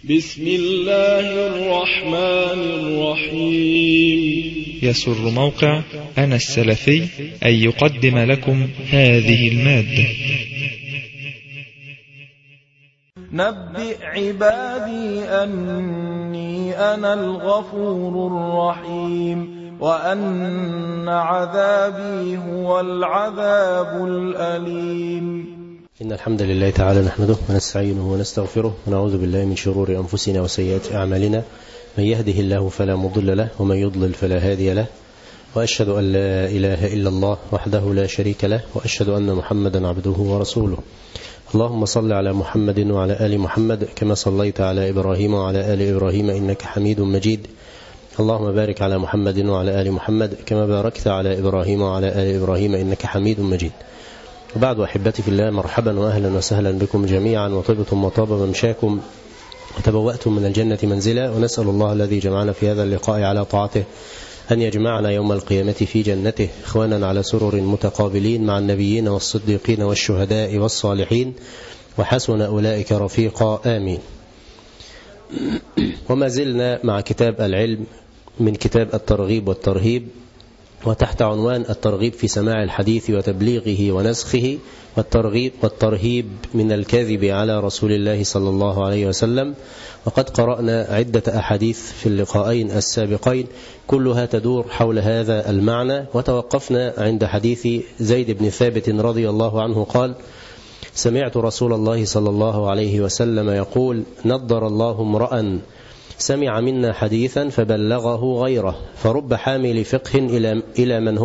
بسم الله الرحمن الرحيم. يسر موقع أنا السلفي أن يقدم لكم هذه المادة. نبئ عبادي أني أنا الغفور الرحيم وأن عذابي هو العذاب الأليم. إن الحمد لله تعالى نحمده ونستعينه ونستغفره ونعوذ بالله من شرور أنفسنا وسيئات أعمالنا، من يهده الله فلا مضل له ومن يضلل فلا هادي له، وأشهد أن لا إله إلا الله وحده لا شريك له، وأشهد أن محمدا عبده ورسوله. اللهم صل على محمد وعلى آل محمد كما صليت على إبراهيم وعلى آل إبراهيم إنك حميد مجيد. اللهم بارك على محمد وعلى آل محمد كما باركت على إبراهيم وعلى آل إبراهيم إنك حميد مجيد. وبعد أحبتي في الله، مرحبا وأهلا وسهلا بكم جميعا، وطبتم وطاب ممشاكم وتبوأتم من الجنة منزلا، ونسأل الله الذي جمعنا في هذا اللقاء على طاعته أن يجمعنا يوم القيامة في جنته إخوانا على سرر متقابلين مع النبيين والصديقين والشهداء والصالحين، وحسن أولئك رفيقا، آمين. وما زلنا مع كتاب العلم من كتاب الترغيب والترهيب، وتحت عنوان الترغيب في سماع الحديث وتبليغه ونسخه، والترهيب من الكذب على رسول الله صلى الله عليه وسلم. وقد قرأنا عدة أحاديث في اللقاءين السابقين كلها تدور حول هذا المعنى، وتوقفنا عند حديث زيد بن ثابت رضي الله عنه قال: سمعت رسول الله صلى الله عليه وسلم يقول: نضر الله امرأ سمع منا حديثا فبلغه غيره، فرب حامل فقه إلى من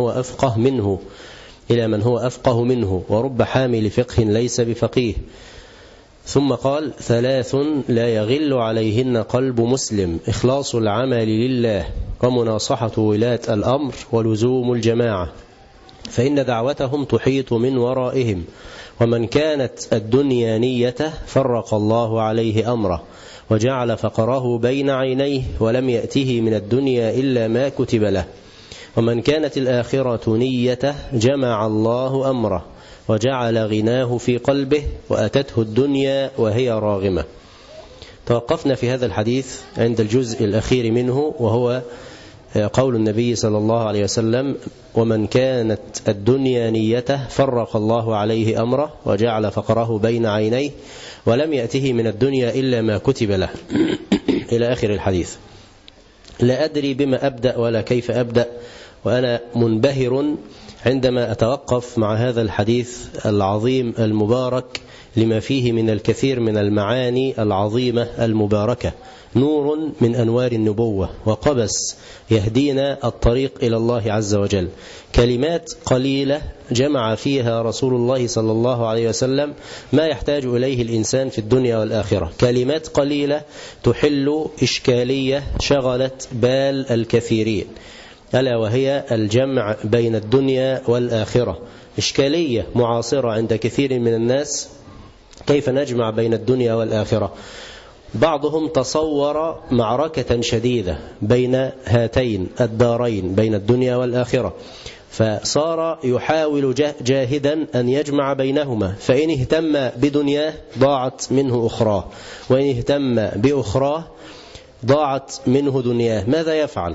هو أفقه منه ورب حامل فقه ليس بفقيه. ثم قال: ثلاث لا يغل عليهن قلب مسلم: إخلاص العمل لله، ومناصحة ولاة الأمر، ولزوم الجماعة، فإن دعوتهم تحيط من ورائهم، ومن كانت الدنيا نيته فرق الله عليه أمره، وجعل فقره بين عينيه، ولم يأته من الدنيا إلا ما كتب له، ومن كانت الآخرة نيته جمع الله أمره، وجعل غناه في قلبه، وأتته الدنيا وهي راغمة. توقفنا في هذا الحديث عند الجزء الأخير منه، وهو قول النبي صلى الله عليه وسلم: ومن كانت الدنيا نيته فرق الله عليه أمره، وجعل فقره بين عينيه، ولم يأته من الدنيا إلا ما كتب له، إلى آخر الحديث. لا أدري بما أبدأ ولا كيف أبدأ، وأنا منبهر عندما أتوقف مع هذا الحديث العظيم المبارك لما فيه من الكثير من المعاني العظيمة المباركة، نور من أنوار النبوة، وقبس يهدينا الطريق إلى الله عز وجل. كلمات قليلة جمع فيها رسول الله صلى الله عليه وسلم ما يحتاج إليه الإنسان في الدنيا والآخرة، كلمات قليلة تحل إشكالية شغلت بال الكثيرين، ألا وهي الجمع بين الدنيا والآخرة. إشكالية معاصرة عند كثير من الناس، كيف نجمع بين الدنيا والآخرة؟ بعضهم تصور معركة شديدة بين هاتين الدارين، بين الدنيا والآخرة، فصار يحاول جاهدا أن يجمع بينهما، فإن اهتم بدنياه ضاعت منه أخراه، وإن اهتم بأخراه ضاعت منه دنياه. ماذا يفعل؟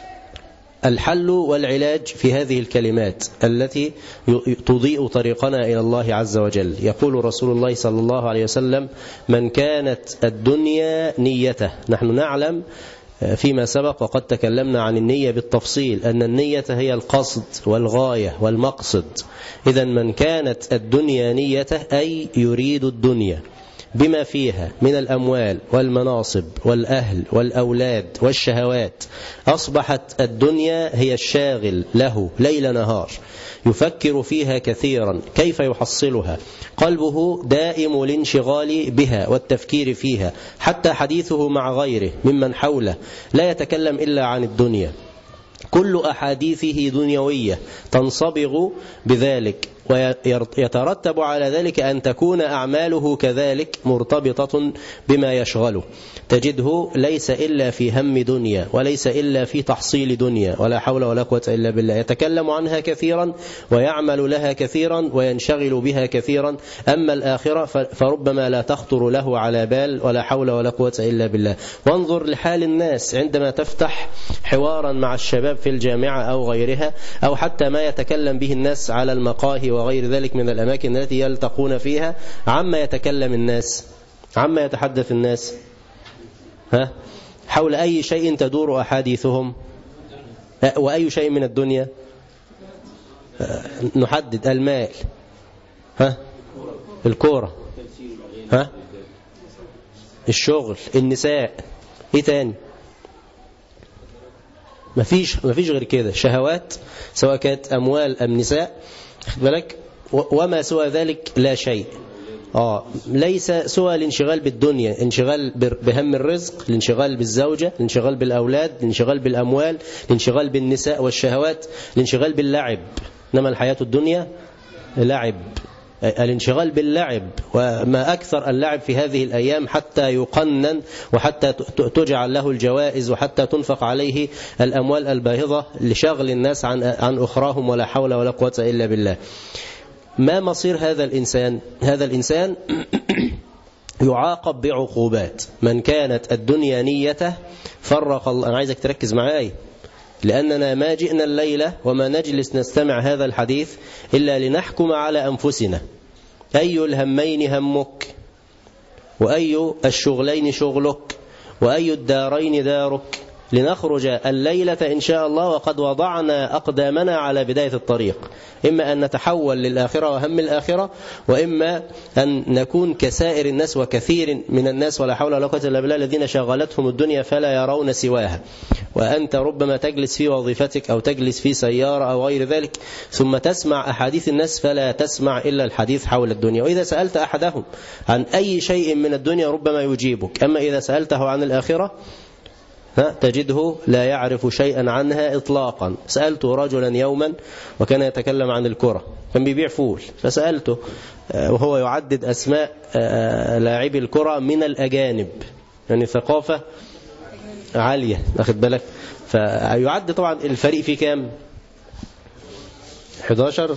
الحل والعلاج في هذه الكلمات التي تضيء طريقنا إلى الله عز وجل. يقول رسول الله صلى الله عليه وسلم: من كانت الدنيا نيته. نحن نعلم فيما سبق وقد تكلمنا عن النية بالتفصيل أن النية هي القصد والغاية والمقصد. إذن من كانت الدنيا نيته أي يريد الدنيا بما فيها من الأموال والمناصب والأهل والأولاد والشهوات، أصبحت الدنيا هي الشاغل له ليل نهار، يفكر فيها كثيرا كيف يحصلها، قلبه دائم الانشغال بها والتفكير فيها، حتى حديثه مع غيره ممن حوله لا يتكلم إلا عن الدنيا، كل أحاديثه دنيوية تنصبغ بذلك. ويترتب على ذلك أن تكون أعماله كذلك مرتبطة بما يشغله. تجده ليس إلا في هم دنيا، وليس إلا في تحصيل دنيا، ولا حول ولا قوة إلا بالله. يتكلم عنها كثيرا ويعمل لها كثيرا وينشغل بها كثيرا. أما الآخرة فربما لا تخطر له على بال، ولا حول ولا قوة إلا بالله. وانظر لحال الناس عندما تفتح حوارا مع الشباب في الجامعة أو غيرها، أو حتى ما يتكلم به الناس على المقاهي وغير ذلك من الأماكن التي يلتقون فيها. عما يتكلم الناس، عما يتحدث الناس، حول أي شيء تدور أحاديثهم، وأي شيء من الدنيا؟ نحدد المال، الكورة، الشغل، النساء، ايه تاني؟ مفيش غير كده، شهوات، سواء كانت أموال أم نساء، خد بالك، وما سوى ذلك لا شيء. ليس سوى الانشغال بالدنيا، الانشغال بهم الرزق، الانشغال بالزوجة، الانشغال بالأولاد، الانشغال بالأموال، الانشغال بالنساء والشهوات، الانشغال باللعب. إنما الحياة الدنيا لعب، الانشغال باللعب. وما أكثر اللعب في هذه الأيام، حتى يقنن وحتى تجعل له الجوائز وحتى تنفق عليه الأموال الباهظة لشغل الناس عن أخراهم، ولا حول ولا قوة إلا بالله. ما مصير هذا الإنسان؟ هذا الإنسان يعاقب بعقوبات. من كانت الدنيا نيته فرق الله. أنا عايزك تركز معاي، لأننا ما جئنا الليلة وما نجلس نستمع هذا الحديث إلا لنحكم على أنفسنا. أي الهمين همك، وأي الشغلين شغلك، وأي الدارين دارك، لنخرج الليلة إن شاء الله وقد وضعنا أقدامنا على بداية الطريق. إما أن نتحول للآخرة وهم الآخرة، وإما أن نكون كسائر الناس وكثير من الناس، ولا حول ولا قوة إلا بالله، الذين شغلتهم الدنيا فلا يرون سواها. وأنت ربما تجلس في وظيفتك أو تجلس في سيارة أو غير ذلك، ثم تسمع أحاديث الناس فلا تسمع إلا الحديث حول الدنيا. وإذا سألت أحدهم عن أي شيء من الدنيا ربما يجيبك، أما إذا سألته عن الآخرة تجده لا يعرف شيئا عنها إطلاقا. سألت رجلا يوما وكان يتكلم عن الكرة، كان بيبيع فول، فسألته وهو يعدد أسماء لاعبي الكرة من الأجانب، يعني ثقافة عالية، أخذ بالك. فيعد طبعا الفريق في كام؟ 11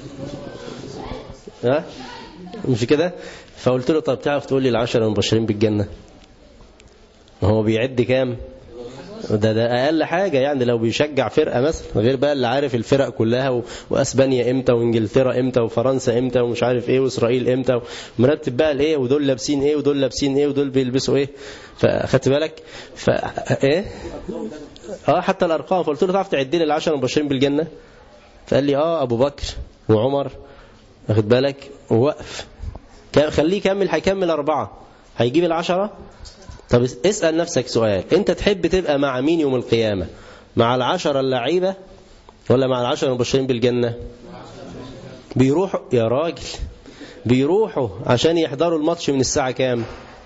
مش كده؟ فقلت له طب تعرف تقول لي 10 المبشرين بالجنة؟ هو بيعد كام؟ ده أقل حاجة يعني، لو بيشجع فرقة مثلا، غير بقى اللي عارف الفرق كلها، وأسبانيا إمتى، وإنجلترا إمتى، وفرنسا إمتى، ومش عارف إيه، وإسرائيل إمتى، ومرتب بقى الإيه، ودول لابسين إيه، ودول لابسين إيه، ودول بيلبسوا إيه. فخدت بالك إيه؟ حتى الأرقام. فقلت له تعرف تعد لي 10 مبشرين بالجنة؟ فقال لي أبو بكر وعمر، واخد بالك، ووقف. خليه يكمل، هيكمل 4، هيجيب 10. طب اسأل نفسك سؤال، انت تحب تبقى مع مين يوم القيامة؟ مع 10 اللعيبة ولا مع 10 المبشرين بالجنة؟ بيروحوا يا راجل، بيروحوا عشان يحضروا الماتش من الساعة كام؟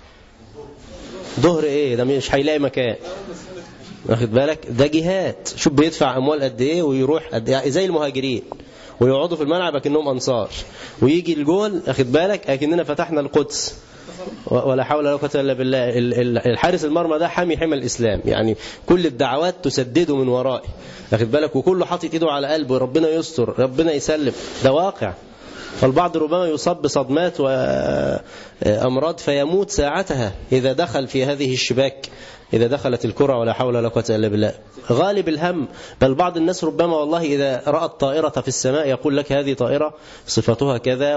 ظهر ايه ده، مش هيلاقي مكان، واخد بالك. ده جهاد، شوف بيدفع اموال قد ايه ويروح قد ايه، زي المهاجرين، ويقعدوا في الملعب اكنهم انصار، ويجي الجول، واخد بالك، اكننا فتحنا القدس، ولا حول ولا قوة إلا بالله. الحارس المرمى ده حامي حمى الإسلام، يعني كل الدعوات تسدده من ورائه، واخد بالك، وكله حاطط ايده على قلبه، ربنا يستر، ربنا يسلم. ده واقع. فالبعض ربما يصاب بصدمات وأمراض فيموت ساعتها إذا دخل في هذه الشباك، إذا دخلت الكرة، ولا حول ولا قوة إلا بالله. غالب الهم. بل بعض الناس ربما والله إذا رأى الطائرة في السماء يقول لك هذه طائرة صفتها كذا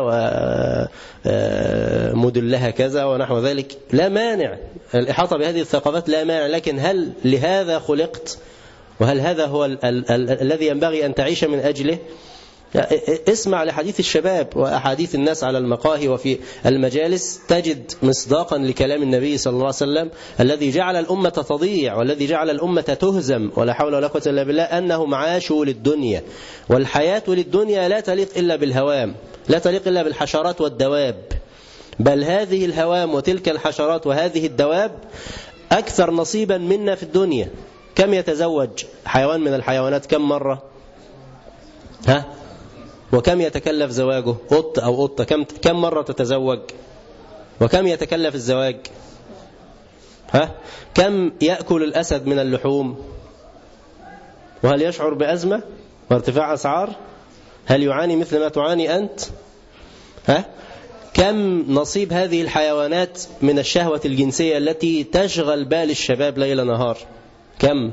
وموديلها كذا ونحو ذلك. لا مانع الإحاطة بهذه الثقافات، لا مانع، لكن هل لهذا خلقت؟ وهل هذا هو الذي ينبغي أن تعيش من أجله؟ اسمع لحديث الشباب وأحاديث الناس على المقاهي وفي المجالس، تجد مصداقا لكلام النبي صلى الله عليه وسلم الذي جعل الأمة تضيع، والذي جعل الأمة تهزم، ولا حول ولا قوة إلا بالله، أنهم عاشوا للدنيا. والحياة للدنيا لا تليق إلا بالهوام، لا تليق إلا بالحشرات والدواب. بل هذه الهوام وتلك الحشرات وهذه الدواب أكثر نصيبا منا في الدنيا. كم يتزوج حيوان من الحيوانات كم مرة؟ وكم يتكلف زواجه؟ قط أو قطة كم مرة تتزوج؟ وكم يتكلف الزواج؟ كم يأكل الأسد من اللحوم؟ وهل يشعر بأزمة وارتفاع أسعار؟ هل يعاني مثل ما تعاني أنت؟ كم نصيب هذه الحيوانات من الشهوة الجنسية التي تشغل بال الشباب ليل نهار؟ كم؟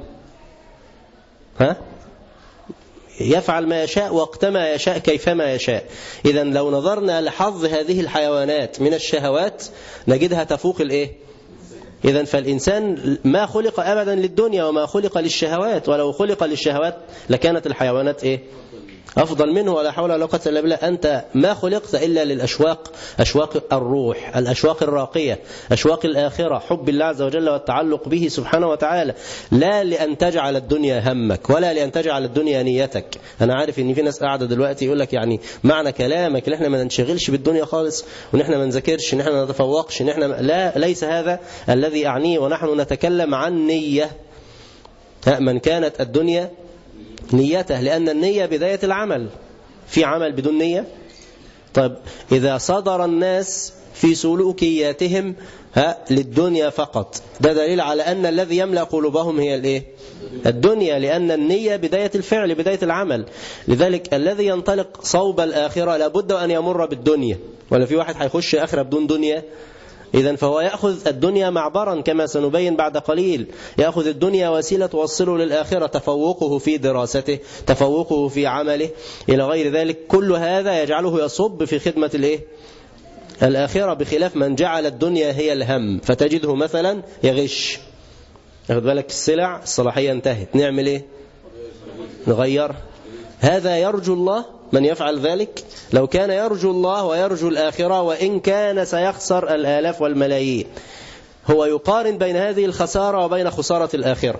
يفعل ما يشاء وقتما يشاء كيفما يشاء. إذن لو نظرنا لحظ هذه الحيوانات من الشهوات نجدها تفوق الإيه؟ إذن فالإنسان ما خلق أبدا للدنيا وما خلق للشهوات، ولو خلق للشهوات لكانت الحيوانات إيه؟ أفضل منه. ولا حول ولا قوة إلا بالله. أنت ما خلقت إلا للأشواق، أشواق الروح، الأشواق الراقية، أشواق الآخرة، حب الله عز وجل والتعلق به سبحانه وتعالى، لا لأن تجعل الدنيا همك ولا لأن تجعل الدنيا نيتك. أنا عارف إن في ناس قاعدة دلوقتي يقول لك يعني معنى كلامك إن إحنا ما ننشغلش بالدنيا خالص، وإن إحنا ما نذاكرش، إن إحنا ما نتفوقش، إن إحنا لا، ليس هذا الذي أعنيه. ونحن نتكلم عن نية. من كانت الدنيا نيته، لأن النية بداية العمل. في عمل بدون نية؟ طيب إذا صدر الناس في سلوكياتهم للدنيا فقط، ده دليل على أن الذي يملأ قلوبهم هي الإيه؟ الدنيا، لأن النية بداية الفعل، بداية العمل. لذلك الذي ينطلق صوب الآخرة لابد أن يمر بالدنيا، ولا في واحد هيخش آخرة بدون دنيا؟ إذن فهو يأخذ الدنيا معبرا كما سنبين بعد قليل، يأخذ الدنيا وسيلة توصله للآخرة، تفوقه في دراسته، تفوقه في عمله إلى غير ذلك. كل هذا يجعله يصب في خدمة الإيه؟ الآخرة، بخلاف من جعل الدنيا هي الهم، فتجده مثلا يغش. أخذ بالك السلع الصلاحية انتهت، نعمل إيه؟ نغير. هذا يرجو الله من يفعل ذلك؟ لو كان يرجو الله ويرجو الآخرة وإن كان سيخسر الآلاف والملايين، هو يقارن بين هذه الخسارة وبين خسارة الآخرة.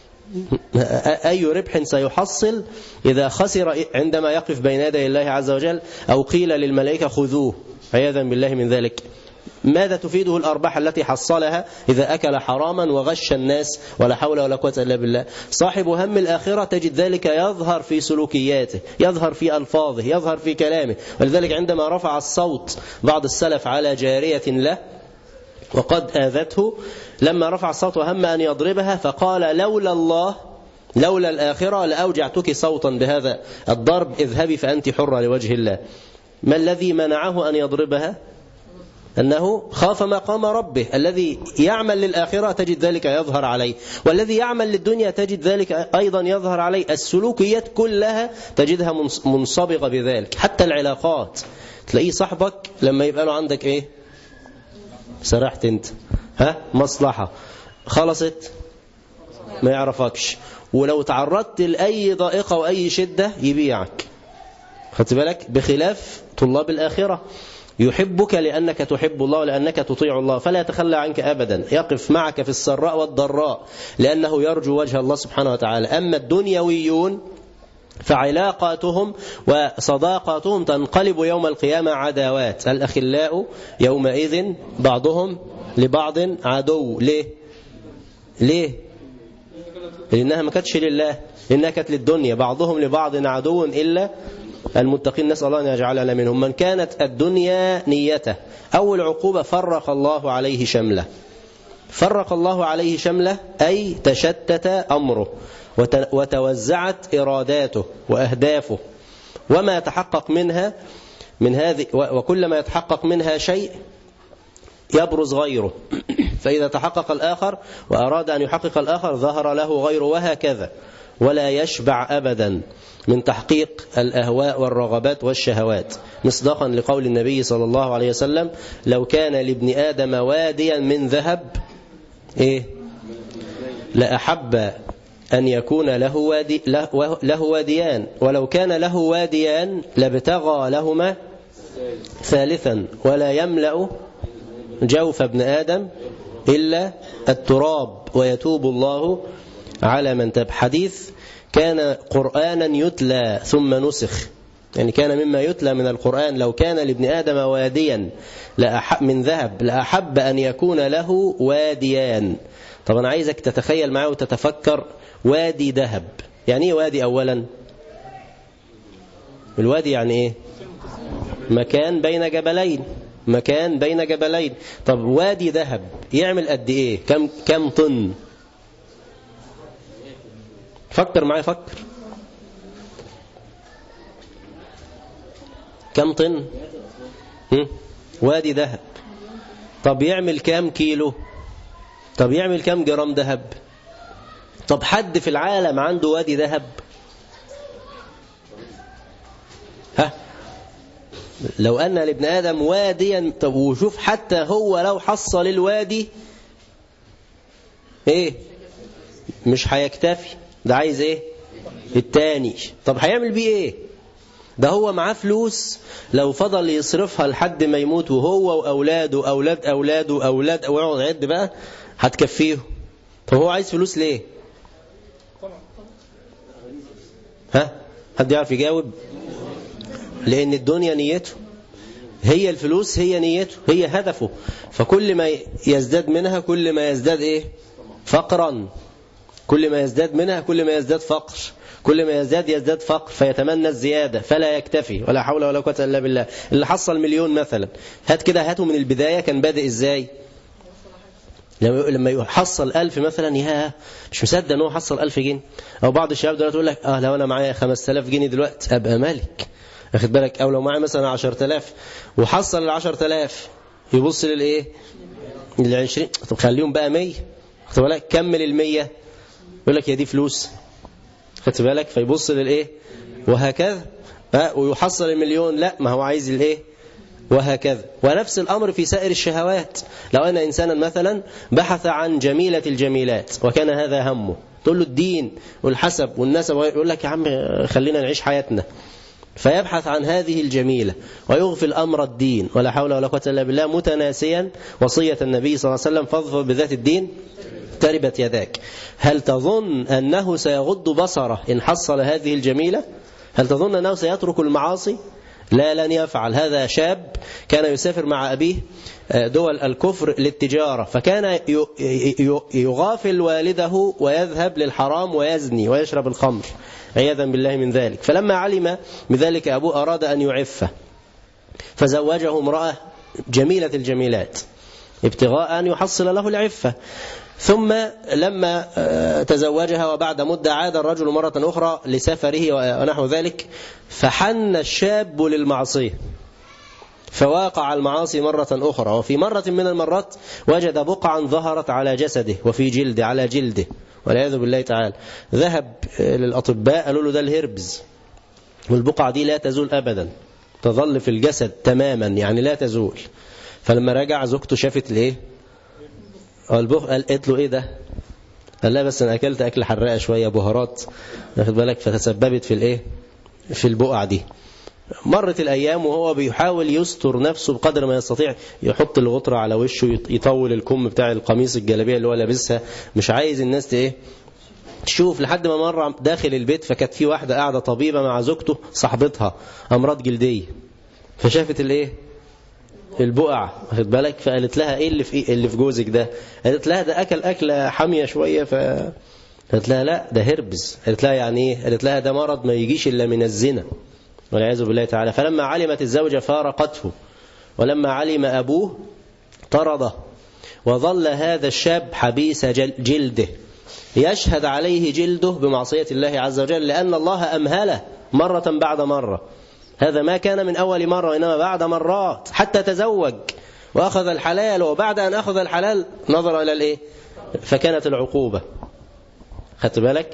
أي ربح سيحصل إذا خسر عندما يقف بين يدي الله عز وجل، أو قيل للملائكة خذوه عياذا بالله من ذلك؟ ماذا تفيده الأرباح التي حصلها إذا أكل حراما وغش الناس؟ ولا حول ولا قوة إلا بالله. صاحب هم الآخرة تجد ذلك يظهر في سلوكياته، يظهر في ألفاظه، يظهر في كلامه. ولذلك عندما رفع الصوت بعض السلف على جارية له وقد آذته، لما رفع الصوت وهم أن يضربها فقال لولا الله لولا الآخرة لأوجعتك صوتا بهذا الضرب، اذهبي فأنت حرة لوجه الله. ما الذي منعه أن يضربها؟ أنه خاف مقام ربه. الذي يعمل للآخرة تجد ذلك يظهر عليه، والذي يعمل للدنيا تجد ذلك أيضا يظهر عليه. السلوكيات كلها تجدها منصبغة بذلك. حتى العلاقات تلاقيه صاحبك لما يبقى له عندك إيه؟ سرحت انت، مصلحة خلصت ما يعرفكش، ولو تعرضت لأي ضائقة وأي شدة يبيعك. خدت بالك؟ بخلاف طلاب الآخرة، يحبك لأنك تحب الله ولأنك تطيع الله، فلا يتخلى عنك أبدا، يقف معك في السراء والضراء لأنه يرجو وجه الله سبحانه وتعالى. أما الدنيويون فعلاقاتهم وصداقاتهم تنقلب يوم القيامة عداوات. الأخلاء يومئذ بعضهم لبعض عدو. ليه؟ لأنها ما كانتش لله، لأنها كانت للدنيا. بعضهم لبعض عدو إلا المتقين، نسأل الله أن يجعلنا منهم. من كانت الدنيا نيته، أول عقوبة فرق الله عليه شمله. فرق الله عليه شمله أي تشتت أمره وتوزعت إراداته وأهدافه، وما يتحقق منها من هذه، وكلما يتحقق منها شيء يبرز غيره. فإذا تحقق الآخر وأراد أن يحقق الآخر ظهر له غيره، وهكذا. ولا يشبع أبدا من تحقيق الأهواء والرغبات والشهوات، مصداقا لقول النبي صلى الله عليه وسلم: لو كان لابن آدم واديا من ذهب لأحب أن يكون له واديان، ولو كان له واديان لابتغى لهما ثالثا، ولا يملأ جوف ابن آدم إلا التراب ويتوب الله على من تاب. حديث كان قرآنا يتلى ثم نسخ، يعني كان مما يتلى من القرآن: لو كان لابن آدم واديا من ذهب لأحب أن يكون له واديان. طبعا عايزك تتخيل معه وتتفكر، وادي ذهب يعني ايه وادي؟ أولا الوادي يعني إيه؟ مكان بين جبلين، مكان بين جبلين. طب وادي ذهب يعمل قد إيه؟ كم طن؟ فكر معي، فكر. كم طن؟ وادي ذهب. طب يعمل كم كيلو؟ طب يعمل كم جرام ذهب؟ طب حد في العالم عنده وادي ذهب؟ ها؟ لو أن لابن آدم واديا، طب وشوف حتى هو لو حصل الوادي ايه؟ مش هيكتفي، ده عايز ايه؟ التاني. طب هيعمل بيه ايه؟ ده هو معاه فلوس لو فضل يصرفها لحد ما يموت، وهو وأولاده أولاد أولاده أولاد ويقعد يعد بقى، هتكفيه. طب هو عايز فلوس ليه؟ ها؟ حد يعرف يجاوب؟ لأن الدنيا نيته، هي الفلوس هي نيته، هي هدفه. فكل ما يزداد منها كل ما يزداد ايه؟ فقرا. كل ما يزداد منها كل ما يزداد فقر، كل ما يزداد فقر، فيتمنى الزيادة فلا يكتفي. ولا حول ولا قوة إلا بالله. اللي حصل مليون مثلا، هات كده، هاته من البداية، كان بادئ ازاي؟ لما يحصل 1000 مثلا، يا مش مصدق ان هو حصل 1000 جنيه. او بعض الشباب دلوقتي يقول لك لو انا معايا 5000 جنيه دلوقتي ابقى مالك، واخد بالك؟ او لو معايا مثلا 10000 وحصل ال 10000، يبص للايه؟ لل20. طب خليهم بقى 100، خد بالك؟ كمل ال100، يقول لك يا دي فلوس، خدت بالك؟ فيبص للايه؟ وهكذا. ويحصل المليون، لا ما هو عايز الايه؟ وهكذا. ونفس الأمر في سائر الشهوات. لو أن إنسانا مثلا بحث عن جميلة الجميلات وكان هذا همه، تقول له الدين والحسب والنسب، يقول لك يا عم خلينا نعيش حياتنا، فيبحث عن هذه الجميلة ويغفل أمر الدين. ولا حول ولا قوة إلا بالله، متناسيا وصية النبي صلى الله عليه وسلم: فاظفر بذات الدين تربت يداك. هل تظن أنه سيغض بصره إن حصل هذه الجميلة؟ هل تظن أنه سيترك المعاصي؟ لا، لن يفعل. هذا شاب كان يسافر مع أبيه دول الكفر للتجارة، فكان يغافل والده ويذهب للحرام ويزني ويشرب الخمر عياذا بالله من ذلك. فلما علم بذلك أبوه أراد أن يعفه، فزوجه امرأة جميلة الجميلات ابتغاء أن يحصل له العفة. ثم لما تزوجها وبعد مدة عاد الرجل مرة أخرى لسفره ونحو ذلك، فحن الشاب للمعصية فواقع المعاصي مرة أخرى. وفي مرة من المرات وجد بقعا ظهرت على جسده وفي جلده، على جلده والعياذ بالله تعالى. ذهب للأطباء قالوا له ده الهربز، والبقعة دي لا تزول أبدا، تظل في الجسد تماما، يعني لا تزول. فلما رجع زوجته شافت الايه؟ قالت له ايه ده؟ قال لا بس انا اكلت اكل حراقه شويه بهارات، واخد بالك؟ فتسببت في الايه؟ في البقعه دي. مرت الايام وهو بيحاول يستر نفسه بقدر ما يستطيع، يحط الغطره على وشه، يطول الكم بتاع القميص الجلابيه اللي هو لابسها، مش عايز الناس ايه؟ تشوف. لحد ما مره داخل البيت، فكانت في واحده قاعده طبيبه مع زوجته صاحبتها امراض جلديه، فشافت الايه؟ البقع، واخد بالك؟ فقالت لها ايه اللي في جوزك ده؟ قالت لها ده اكله حاميه شويه. قالت لها لا ده هربز. قالت لها يعني ايه؟ قالت لها ده مرض ما يجيش الا من الزنا والعياذ بالله تعالى. فلما علمت الزوجه فارقته، ولما علم ابوه طرده، وظل هذا الشاب حبيس جلده يشهد عليه جلده بمعصيه الله عز وجل، لان الله امهله مره بعد مره. هذا ما كان من أول مرة، إنما بعد مرات، حتى تزوج وأخذ الحلال، وبعد أن أخذ الحلال نظر إلى الإيه؟ فكانت العقوبة. خدت بالك؟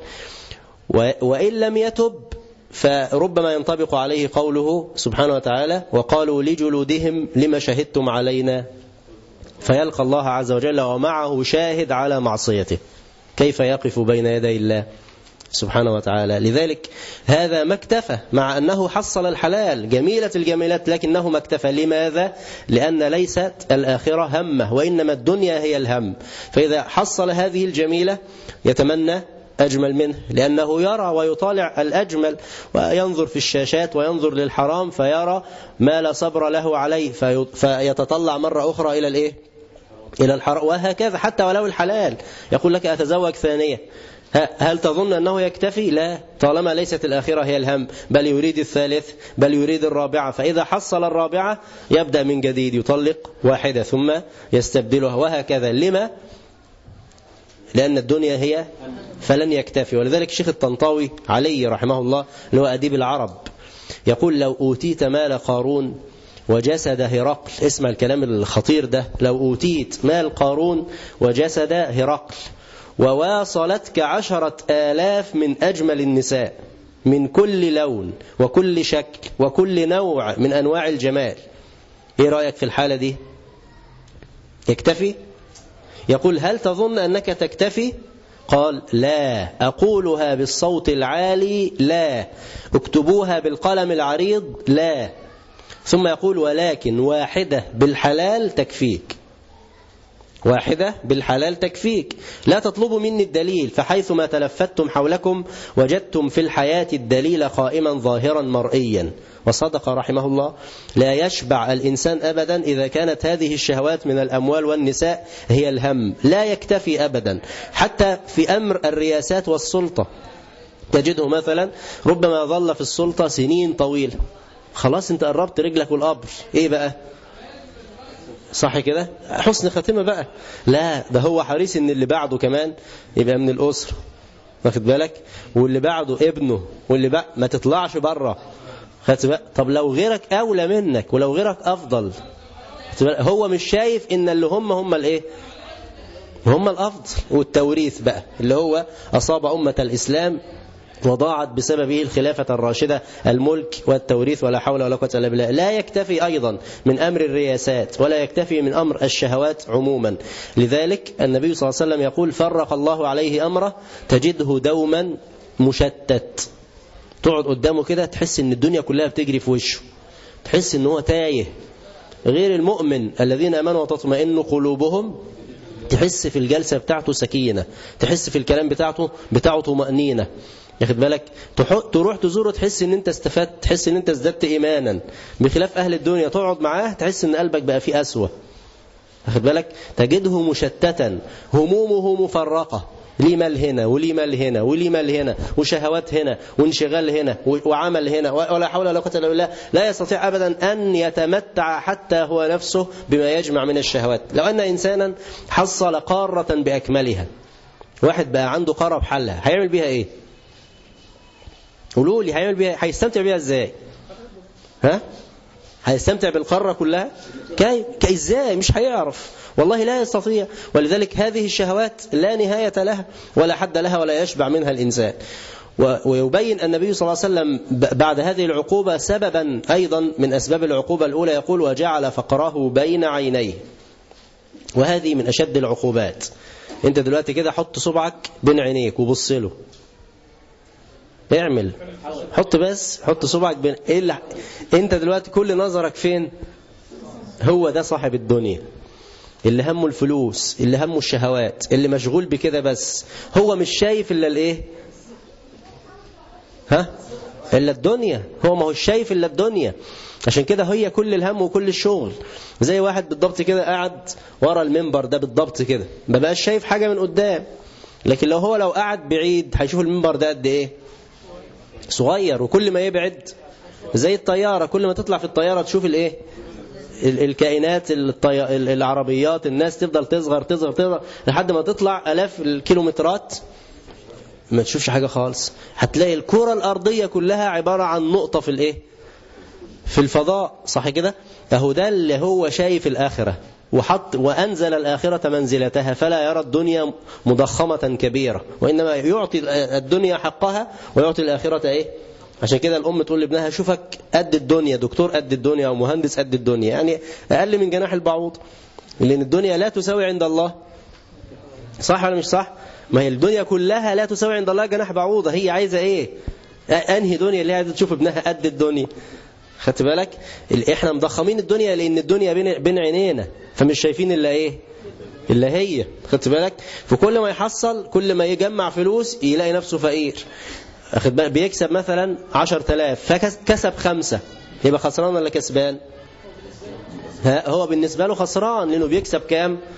وإن لم يتب فربما ينطبق عليه قوله سبحانه وتعالى: وقالوا لجلودهم لما شهدتم علينا، فيلقى الله عز وجل ومعه شاهد على معصيته، كيف يقف بين يدي الله سبحانه وتعالى؟ لذلك هذا ما اكتفى، مع أنه حصل الحلال جميلة الجميلات، لكنه ما اكتفى. لماذا؟ لأن ليست الآخرة همه، وإنما الدنيا هي الهم. فإذا حصل هذه الجميلة يتمنى أجمل منه، لأنه يرى ويطالع الأجمل، وينظر في الشاشات وينظر للحرام فيرى ما لا صبر له عليه، فيتطلع مرة أخرى إلى الإيه؟ إلى الحرام. وهكذا حتى ولو الحلال، يقول لك أتزوج ثانية، هل تظن أنه يكتفي؟ لا، طالما ليست الآخرة هي الهم، بل يريد الثالث، بل يريد الرابعة. فإذا حصل الرابعة يبدأ من جديد، يطلق واحدة ثم يستبدلها، وهكذا. لما؟ لأن الدنيا هي فلن يكتفي. ولذلك الشيخ الطنطاوي علي رحمه الله اللي هو أديب العرب يقول: لو أوتيت مال قارون وجسد هرقل، اسمع الكلام الخطير ده، لو أوتيت مال قارون وجسد هرقل وواصلتك 10,000 من أجمل النساء من كل لون وكل شكل وكل نوع من أنواع الجمال، إيه رأيك في الحالة دي؟ يكتفي؟ يقول: هل تظن أنك تكتفي؟ قال: لا، أقولها بالصوت العالي لا، اكتبوها بالقلم العريض لا. ثم يقول: ولكن واحدة بالحلال تكفيك، واحدة بالحلال تكفيك، لا تطلبوا مني الدليل، فحيثما تلفتم حولكم وجدتم في الحياة الدليل قائما ظاهرا مرئيا. وصدق رحمه الله: لا يشبع الإنسان أبدا إذا كانت هذه الشهوات من الأموال والنساء هي الهم، لا يكتفي أبدا. حتى في أمر الرياسات والسلطة تجده مثلا ربما ظل في السلطة سنين طويلة، خلاص انت قربت رجلك والقبر، ايه بقى؟ صح كده؟ حسن خاتمة بقى. لا، ده هو حريص ان اللي بعده كمان يبقى من الأسرة، واخد بالك؟ واللي بعده ابنه، واللي بعد ما تطلعش بره. طب لو غيرك أولى منك ولو غيرك أفضل، هو مش شايف ان اللي هم الايه؟ هم الأفضل. والتوريث بقى اللي هو أصاب أمة الإسلام وضاعت بسببه الخلافة الراشدة، الملك والتوريث، ولا حول ولا قوة إلا بالله. لا يكتفي أيضا من أمر الرياسات، ولا يكتفي من أمر الشهوات عموما. لذلك النبي صلى الله عليه وسلم يقول: فرق الله عليه أمره تجده دوما مشتت. تقعد قدامه كده تحس ان الدنيا كلها بتجري في وشه، تحس ان هو تايه. غير المؤمن الذين آمنوا وتطمئن قلوبهم، تحس في الجلسة بتاعته سكينة، تحس في الكلام بتاعته طمأنينة، ياخد بالك؟ تروح تزوره تحس ان انت استفدت، تحس ان انت ازددت ايمانا. بخلاف اهل الدنيا تقعد معاه تحس ان قلبك بقى فيه قسوة، ياخد بالك؟ تجده مشتتا، همومه مفرقة، ليه مال هنا وليه مال هنا وليه مال هنا، وشهوات هنا وانشغال هنا وعمل هنا، ولا حول ولا قوة الا بالله. لا يستطيع ابدا ان يتمتع حتى هو نفسه بما يجمع من الشهوات. لو ان انسانا حصل قارة باكملها، واحد بقى عنده قارة بحلها، هيعمل بيها ايه؟ قولوا لي، هيعمل بيها، هيستمتع بيها ازاي؟ ها؟ هيستمتع بالقارة كلها؟ ازاي؟ مش هيعرف، والله لا يستطيع. ولذلك هذه الشهوات لا نهاية لها ولا حد لها ولا يشبع منها الإنسان. ويبين النبي صلى الله عليه وسلم بعد هذه العقوبة سببا أيضا من أسباب العقوبة الأولى، يقول: وجعل فقره بين عينيه. وهذه من أشد العقوبات. انت دلوقتي كده حط صبعك بين عينيك وبص له، اعمل، حط صبعك بين انت دلوقتي كل نظرك فين؟ هو ده صاحب الدنيا اللي همه الفلوس، اللي همه الشهوات، اللي مشغول بكده، بس هو مش شايف الا الايه؟ الا الدنيا. هو ما هو شايف الا الدنيا، عشان كده هي كل الهم وكل الشغل. زي واحد بالضبط كده قاعد ورا المنبر ده بالضبط كده، ما بقاش شايف حاجة من قدام. لكن لو قاعد بعيد هيشوف المنبر ده قد ايه؟ صغير. وكل ما يبعد زي الطيارة، كل ما تطلع في الطيارة تشوف الايه؟ الكائنات، العربيات، الناس تفضل تصغر لحد ما تطلع آلاف الكيلومترات ما تشوفش حاجة خالص. هتلاقي الكرة الأرضية كلها عبارة عن نقطة في الايه؟ في الفضاء. صح كده؟ اهو ده اللي هو شايف الآخرة، وأنزل الآخرة منزلتها، فلا يرى الدنيا مضخمة كبيرة، وإنما يعطي الدنيا حقها ويعطي الآخرة ايه؟ عشان كده الأم تقول لابنها: شوفك قد الدنيا، دكتور قد الدنيا ومهندس قد الدنيا، يعني أقل من جناح البعوض، لأن الدنيا لا تساوي عند الله. صح ولا مش صح؟ ما هي الدنيا كلها لا تساوي عند الله جناح بعوضة. هي عايزة ايه؟ أنهي دنيا اللي عايزة تشوف ابنها قد الدنيا؟ خدت بالك؟ احنا مضخمين الدنيا لأن الدنيا بين عينينا، فمش شايفين إلا ايه؟ إلا هي. خدت بالك؟ فكل ما يحصل، كل ما يجمع فلوس يلاقي نفسه فقير. أخذ بالك؟ بيكسب مثلا 10,000 فكسب 5، يبقى خسران ولا كسبان؟ هو بالنسبة له خسران، لأنه بيكسب كام؟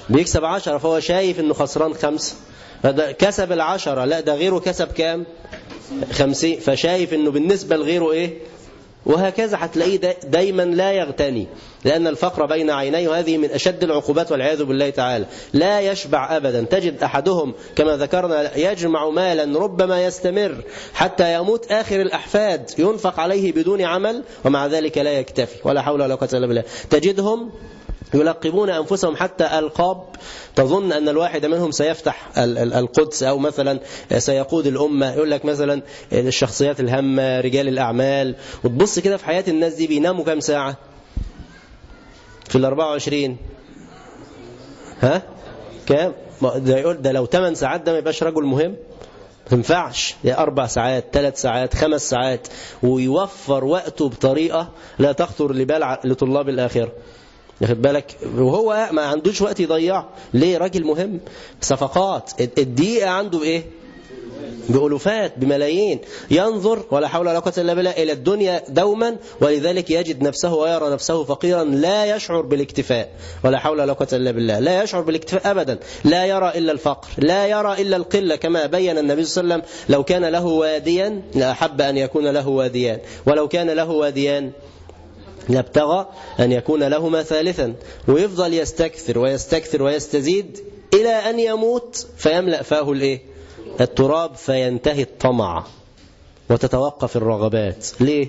بيكسب 10 فهو شايف انه خسران 5. كسب 10، لا ده غيره كسب كام؟ 50، فشايف انه بالنسبة لغيره ايه؟ وهكذا هتلاقيه دايما لا يغتني، لأن الفقر بين عينيه، وهذه من أشد العقوبات والعياذ بالله تعالى. لا يشبع أبدا. تجد أحدهم كما ذكرنا يجمع مالا ربما يستمر حتى يموت آخر الأحفاد ينفق عليه بدون عمل، ومع ذلك لا يكتفي، ولا حول ولا قوة إلا بالله. تجدهم يلقبون أنفسهم حتى ألقاب تظن أن الواحد منهم سيفتح القدس، أو مثلا سيقود الأمة. يقول لك مثلا الشخصيات الهامة، رجال الأعمال، وتبص كده في حياة الناس دي بيناموا كام ساعة في 24؟ ها كام؟ ده يقول ده لو 8 ساعات ده ما يبقاش رجل مهم، ما تنفعش. 4 ساعات، 3 ساعات، 5 ساعات، ويوفر وقته بطريقة لا تخطر لبال لطلاب الآخرة. ياخد بالك؟ وهو ما عندوش وقت يضيع. ليه؟ راجل مهم. صفقات الدقيقة عنده بإيه؟ بألوفات، بملايين. ينظر ولا حول ولا قوة إلا بالله إلى الدنيا دوما، ولذلك يجد نفسه ويرى نفسه فقيرا، لا يشعر بالاكتفاء، ولا حول ولا قوة إلا بالله. لا يشعر بالاكتفاء أبدا. لا يرى إلا الفقر، لا يرى إلا القلة، كما بين النبي صلى الله عليه وسلم لو كان له واديا لأحب أن يكون له واديان، ولو كان له واديان يبتغى أن يكون لهما ثالثا. ويفضل يستكثر ويستكثر ويستزيد إلى أن يموت فيملأ فاه الإيه؟ التراب، فينتهي الطمع وتتوقف الرغبات. ليه؟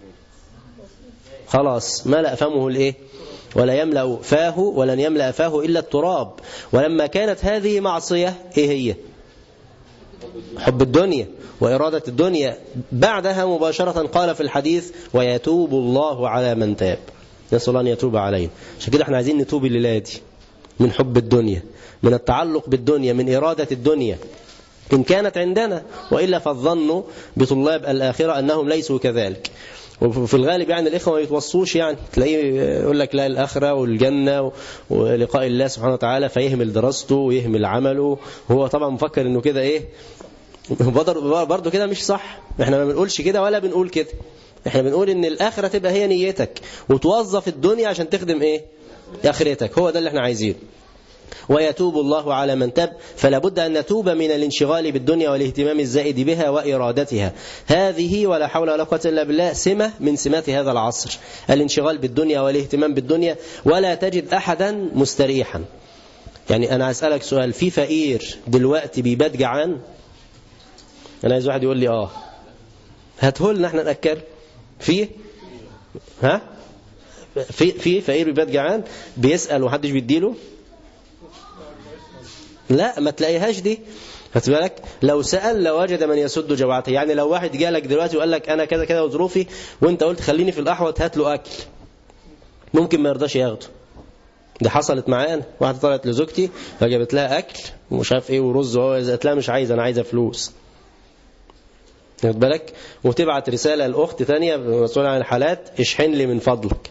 خلاص ملأ فمه الإيه؟ ولا يملأ فاه، ولن يملأ فاه إلا التراب. ولما كانت هذه معصية، إيه هي؟ حب الدنيا وإرادة الدنيا. بعدها مباشرة قال في الحديث: ويتوب الله على من تاب. نسأل الله أن يتوب علينا. عشان كده احنا عايزين نتوب الليلة دي من حب الدنيا، من التعلق بالدنيا، من إرادة الدنيا إن كانت عندنا، وإلا فالظن بطلاب الآخرة أنهم ليسوا كذلك. وفي الغالب يعني الإخوة ما يتوصوش، يعني تلاقيه يقول لك لا الآخرة والجنة ولقاء الله سبحانه وتعالى، فيهمل دراسته ويهمل عمله، وهو طبعا مفكر إنه كده إيه، برضه كده مش صح. احنا ما بنقولش كده ولا بنقول كده. احنا بنقول ان الآخرة تبقى هي نيتك، وتوظف الدنيا عشان تخدم ايه؟ آخرتك. هو ده اللي احنا عايزينه. ويتوب الله على من تاب. فلا بد أن نتوب من الانشغال بالدنيا والاهتمام الزائد بها وإرادتها. هذه ولا حول ولا قوة إلا بالله سمة من سمات هذا العصر، الانشغال بالدنيا والاهتمام بالدنيا. ولا تجد أحدا مستريحا. يعني أنا أسألك سؤال: في فقير دلوقتي بيبات جعان؟ أنا عايز واحد يقول لي هاتهولنا احنا نأكل. في في فقير بيبات جعان بيسأل ومحدش بيديله؟ لا، ما تلاقيهاش دي. خدت بالك؟ لو سأل لوجد من يسد جوعته. يعني لو واحد جالك دلوقتي وقال لك أنا كذا كذا وظروفي، وانت قلت خليني في الأحوط هات له أكل، ممكن ما يرضاش ياخده. ده حصلت معانا. واحدة طلعت لزوجتي فجابت لها أكل ومش عارف ايه ورز، وهو قالت لها مش عايزة، أنا عايزة فلوس. خد بالك؟ وتبعت رسالة لأخت تانية مسؤولة عن الحالات: اشحن لي من فضلك.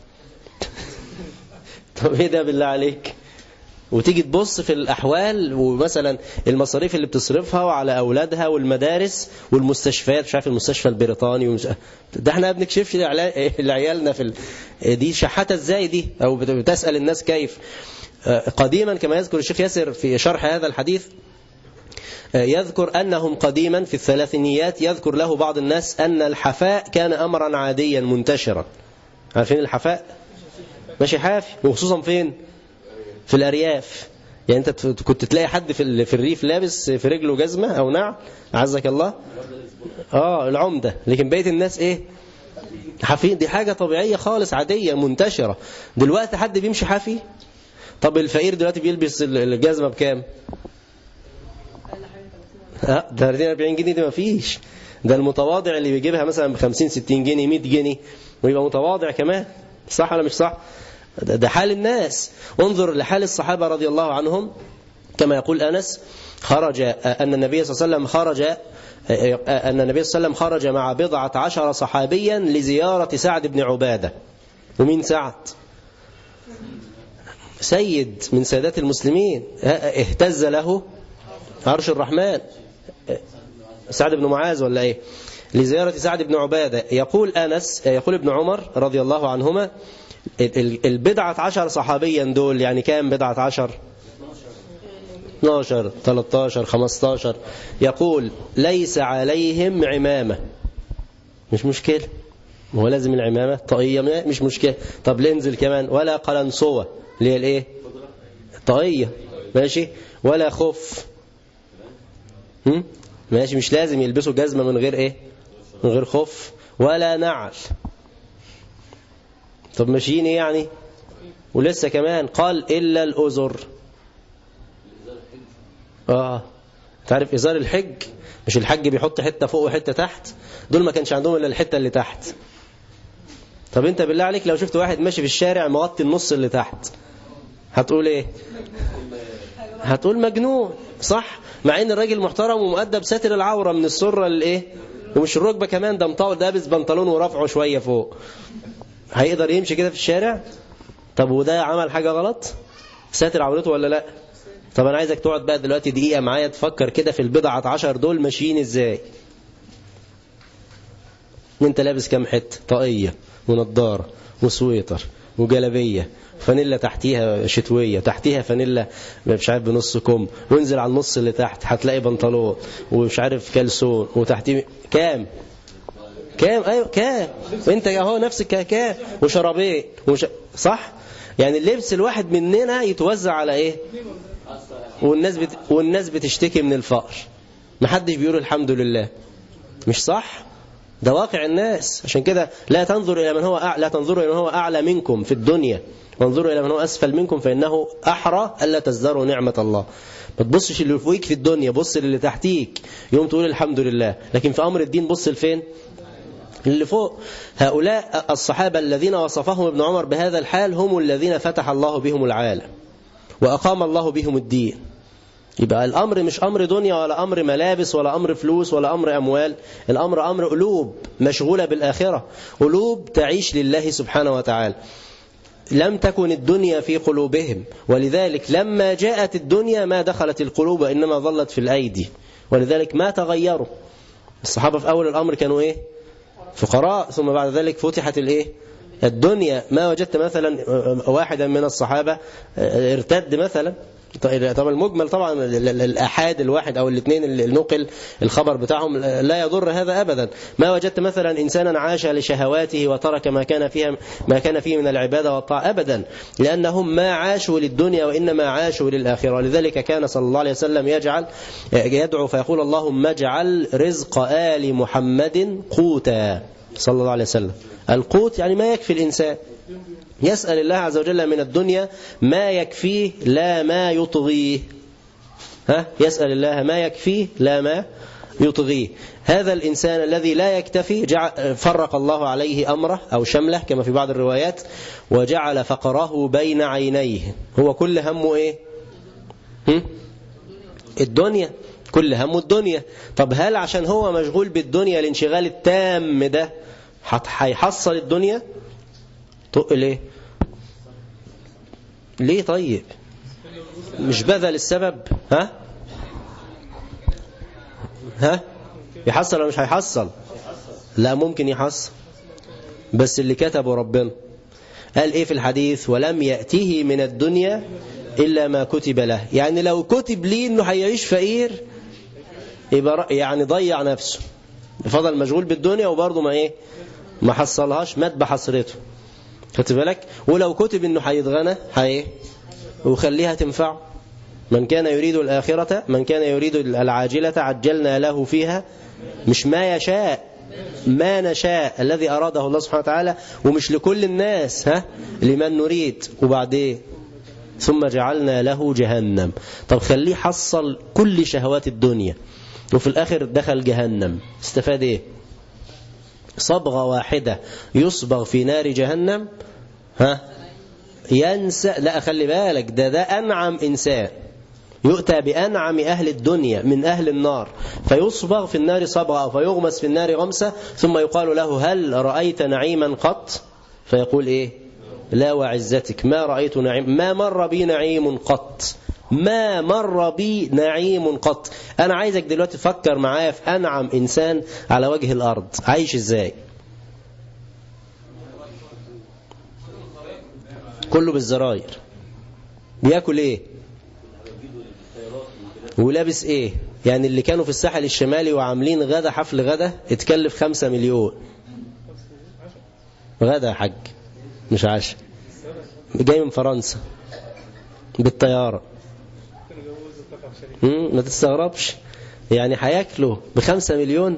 طب ايه ده بالله عليك؟ وتيجي تبص في الأحوال، ومثلا المصاريف اللي بتصرفها وعلى أولادها والمدارس والمستشفيات، مش عارف المستشفى البريطاني ده احنا ما بنكشفش لعيالنا في دي شحاتة ازاي دي، أو بتسأل الناس كيف. قديما كما يذكر الشيخ ياسر في شرح هذا الحديث، يذكر أنهم قديما في الثلاثينيات يذكر له بعض الناس أن الحفاء كان أمرا عاديا منتشرا. عارفين الحفاء؟ ماشي حافي، وخصوصا فين؟ في الأرياف. يعني أنت كنت تلاقي حد في الريف لابس في رجله جزمة أو نعل، عزك الله، العمدة. لكن بقية الناس إيه؟ حافين. دي حاجة طبيعية خالص، عادية منتشرة. دلوقتي حد بيمشي حافي؟ طب الفقير دلوقتي بيلبس الجزمة بكام؟ ده 30-40 جنيه. دي ما فيش. ده المتواضع اللي بيجيبها مثلا ب50-60 جنيه 100 جنيه ويبقى متواضع كمان. صح ولا مش صح؟ ده حال الناس. انظر لحال الصحابة رضي الله عنهم. كما يقول أنس: أن النبي صلى الله عليه وسلم خرج مع 11 صحابيا لزيارة سعد بن عبادة. ومين سعد؟ سيد من سادات المسلمين، اهتز له عرش الرحمن. سعد بن معاذ ولا ايه؟ لزيارة سعد بن عبادة. يقول ابن عمر رضي الله عنهما: 11 صحابيا دول يعني كام 11؟ 12 13 15 يقول ليس عليهم عمامة، مش مشكلة، هو لازم العمامة طاقية مش مشكلة. طب لنزل كمان ولا قلنسوة اللي هي الايه طاقية ماشي، ولا خف ماشي، مش لازم يلبسوا جزمة من غير ايه من غير خف، ولا نعل. طب ماشيين ايه يعني؟ ولسه كمان قال إلا الأزر. تعرف إزار الحج؟ مش الحج بيحط حتة فوق وحتة تحت؟ دول ما كانش عندهم إلا الحتة اللي تحت. طب انت بالله عليك لو شفت واحد ماشي في الشارع مغطي النص اللي تحت هتقول ايه؟ هتقول مجنون، صح؟ مع ان الراجل محترم ومؤدب ساتر العورة من السرة للايه، ومش الركبة كمان، ده مطاول، ده لابس بنطلون ورافعه شوية فوق، هيقدر يمشي كده في الشارع؟ طب وده عمل حاجة غلط؟ ساتر عورته ولا لا؟ طب انا عايزك تقعد بقى دلوقتي دقيقة معايا تفكر كده في البضعة 10 دول ماشيين ازاي. انت لابس كام حته؟ طاقية ونضارة وسويتر وجلبية، فانيلا تحتيها شتوية، تحتيها فانيلا مش عارف بنص كم، وانزل على النص اللي تحت هتلاقي بنطلون ومش عارف كلسون، وتحتيه كام ايوه كام، انت اهو نفسك كام، وشرابين صح؟ يعني اللبس الواحد مننا يتوزع على ايه؟ والناس بتشتكي من الفقر، محدش بيقول الحمد لله، مش صح؟ ده واقع الناس. عشان كده لا تنظروا إلى من هو أعلى منكم في الدنيا، وانظروا إلى من هو أسفل منكم فإنه أحرى ألا تزدروا نعمة الله. ما تبصش اللي فوقيك في الدنيا، بص اللي تحتيك يوم تقول الحمد لله. لكن في أمر الدين بص لفين؟ اللي فوق. هؤلاء الصحابة الذين وصفهم ابن عمر بهذا الحال هم الذين فتح الله بهم العالم وأقام الله بهم الدين. يبقى الأمر مش أمر دنيا ولا أمر ملابس ولا أمر فلوس ولا أمر أموال، الأمر أمر قلوب مشغولة بالآخرة، قلوب تعيش لله سبحانه وتعالى. لم تكن الدنيا في قلوبهم، ولذلك لما جاءت الدنيا ما دخلت القلوب إنما ظلت في الأيدي، ولذلك ما تغيروا. الصحابة في أول الأمر كانوا إيه؟ فقراء، ثم بعد ذلك فتحت الإيه؟ الدنيا. ما وجدت مثلا واحدا من الصحابة ارتد مثلا. طبعا المجمل طبعا الأحاد الواحد أو الاثنين اللي نقل الخبر بتاعهم لا يضر هذا أبدا. ما وجدت مثلا إنسانا عاش لشهواته وترك ما كان فيه من العبادة والطاعة أبدا، لأنهم ما عاشوا للدنيا وإنما عاشوا للآخرة. لذلك كان صلى الله عليه وسلم يدعو فيقول اللهم اجعل رزق آل محمد قوتا، صلى الله عليه وسلم. القوت يعني ما يكفي الإنسان، يسأل الله عز وجل من الدنيا ما يكفيه لا ما يطغيه. يسأل الله ما يكفيه لا ما يطغيه. هذا الإنسان الذي لا يكتفي فرق الله عليه أمره أو شمله كما في بعض الروايات، وجعل فقره بين عينيه. هو كل همه إيه؟ الدنيا، كل همه الدنيا. طب هل عشان هو مشغول بالدنيا الانشغال التام ده هيحصل الدنيا؟ ليه؟ ليه طيب؟ مش بذل السبب؟ يحصل ولا مش هيحصل؟ لا ممكن يحصل، بس اللي كتبه ربنا. قال ايه في الحديث؟ ولم يأته من الدنيا إلا ما كتب له. يعني لو كتب ليه انه هيعيش فقير يبقى يعني ضيع نفسه، فضل مشغول بالدنيا وبرضه ما حصلهاش، مات بحسرته. خدت بالك؟ ولو كتب انه هيتغنى وخليها تنفع. من كان يريد الآخرة، من كان يريد العاجلة عجلنا له فيها، مش ما يشاء، ما نشاء الذي أراده الله سبحانه وتعالى، ومش لكل الناس، لمن نريد. وبعدين ثم جعلنا له جهنم. طب خليه حصل كل شهوات الدنيا وفي الآخر دخل جهنم، استفاد ايه؟ صبغة واحدة يصبغ في نار جهنم ينسى. لا خلي بالك، ده أنعم إنسان، يؤتى بأنعم أهل الدنيا من أهل النار فيصبغ في النار صبغة أو فيغمس في النار غمسة، ثم يقال له هل رأيت نعيما قط؟ فيقول إيه؟ لا وعزتك ما رأيت نعيم، ما مر بي نعيم قط، ما مر بي نعيم قط. أنا عايزك دلوقتي تفكر معايا في أنعم إنسان على وجه الأرض عايش إزاي؟ كله بالزراير. بياكل إيه؟ ولابس ايه؟ يعني اللي كانوا في الساحل الشمالي وعاملين غدا، حفل غدا، اتكلف 5 مليون. غدا يا حاج مش عشاء، جاي من فرنسا بالطيارة. ما تستغربش يعني هياكلوا ب5 مليون.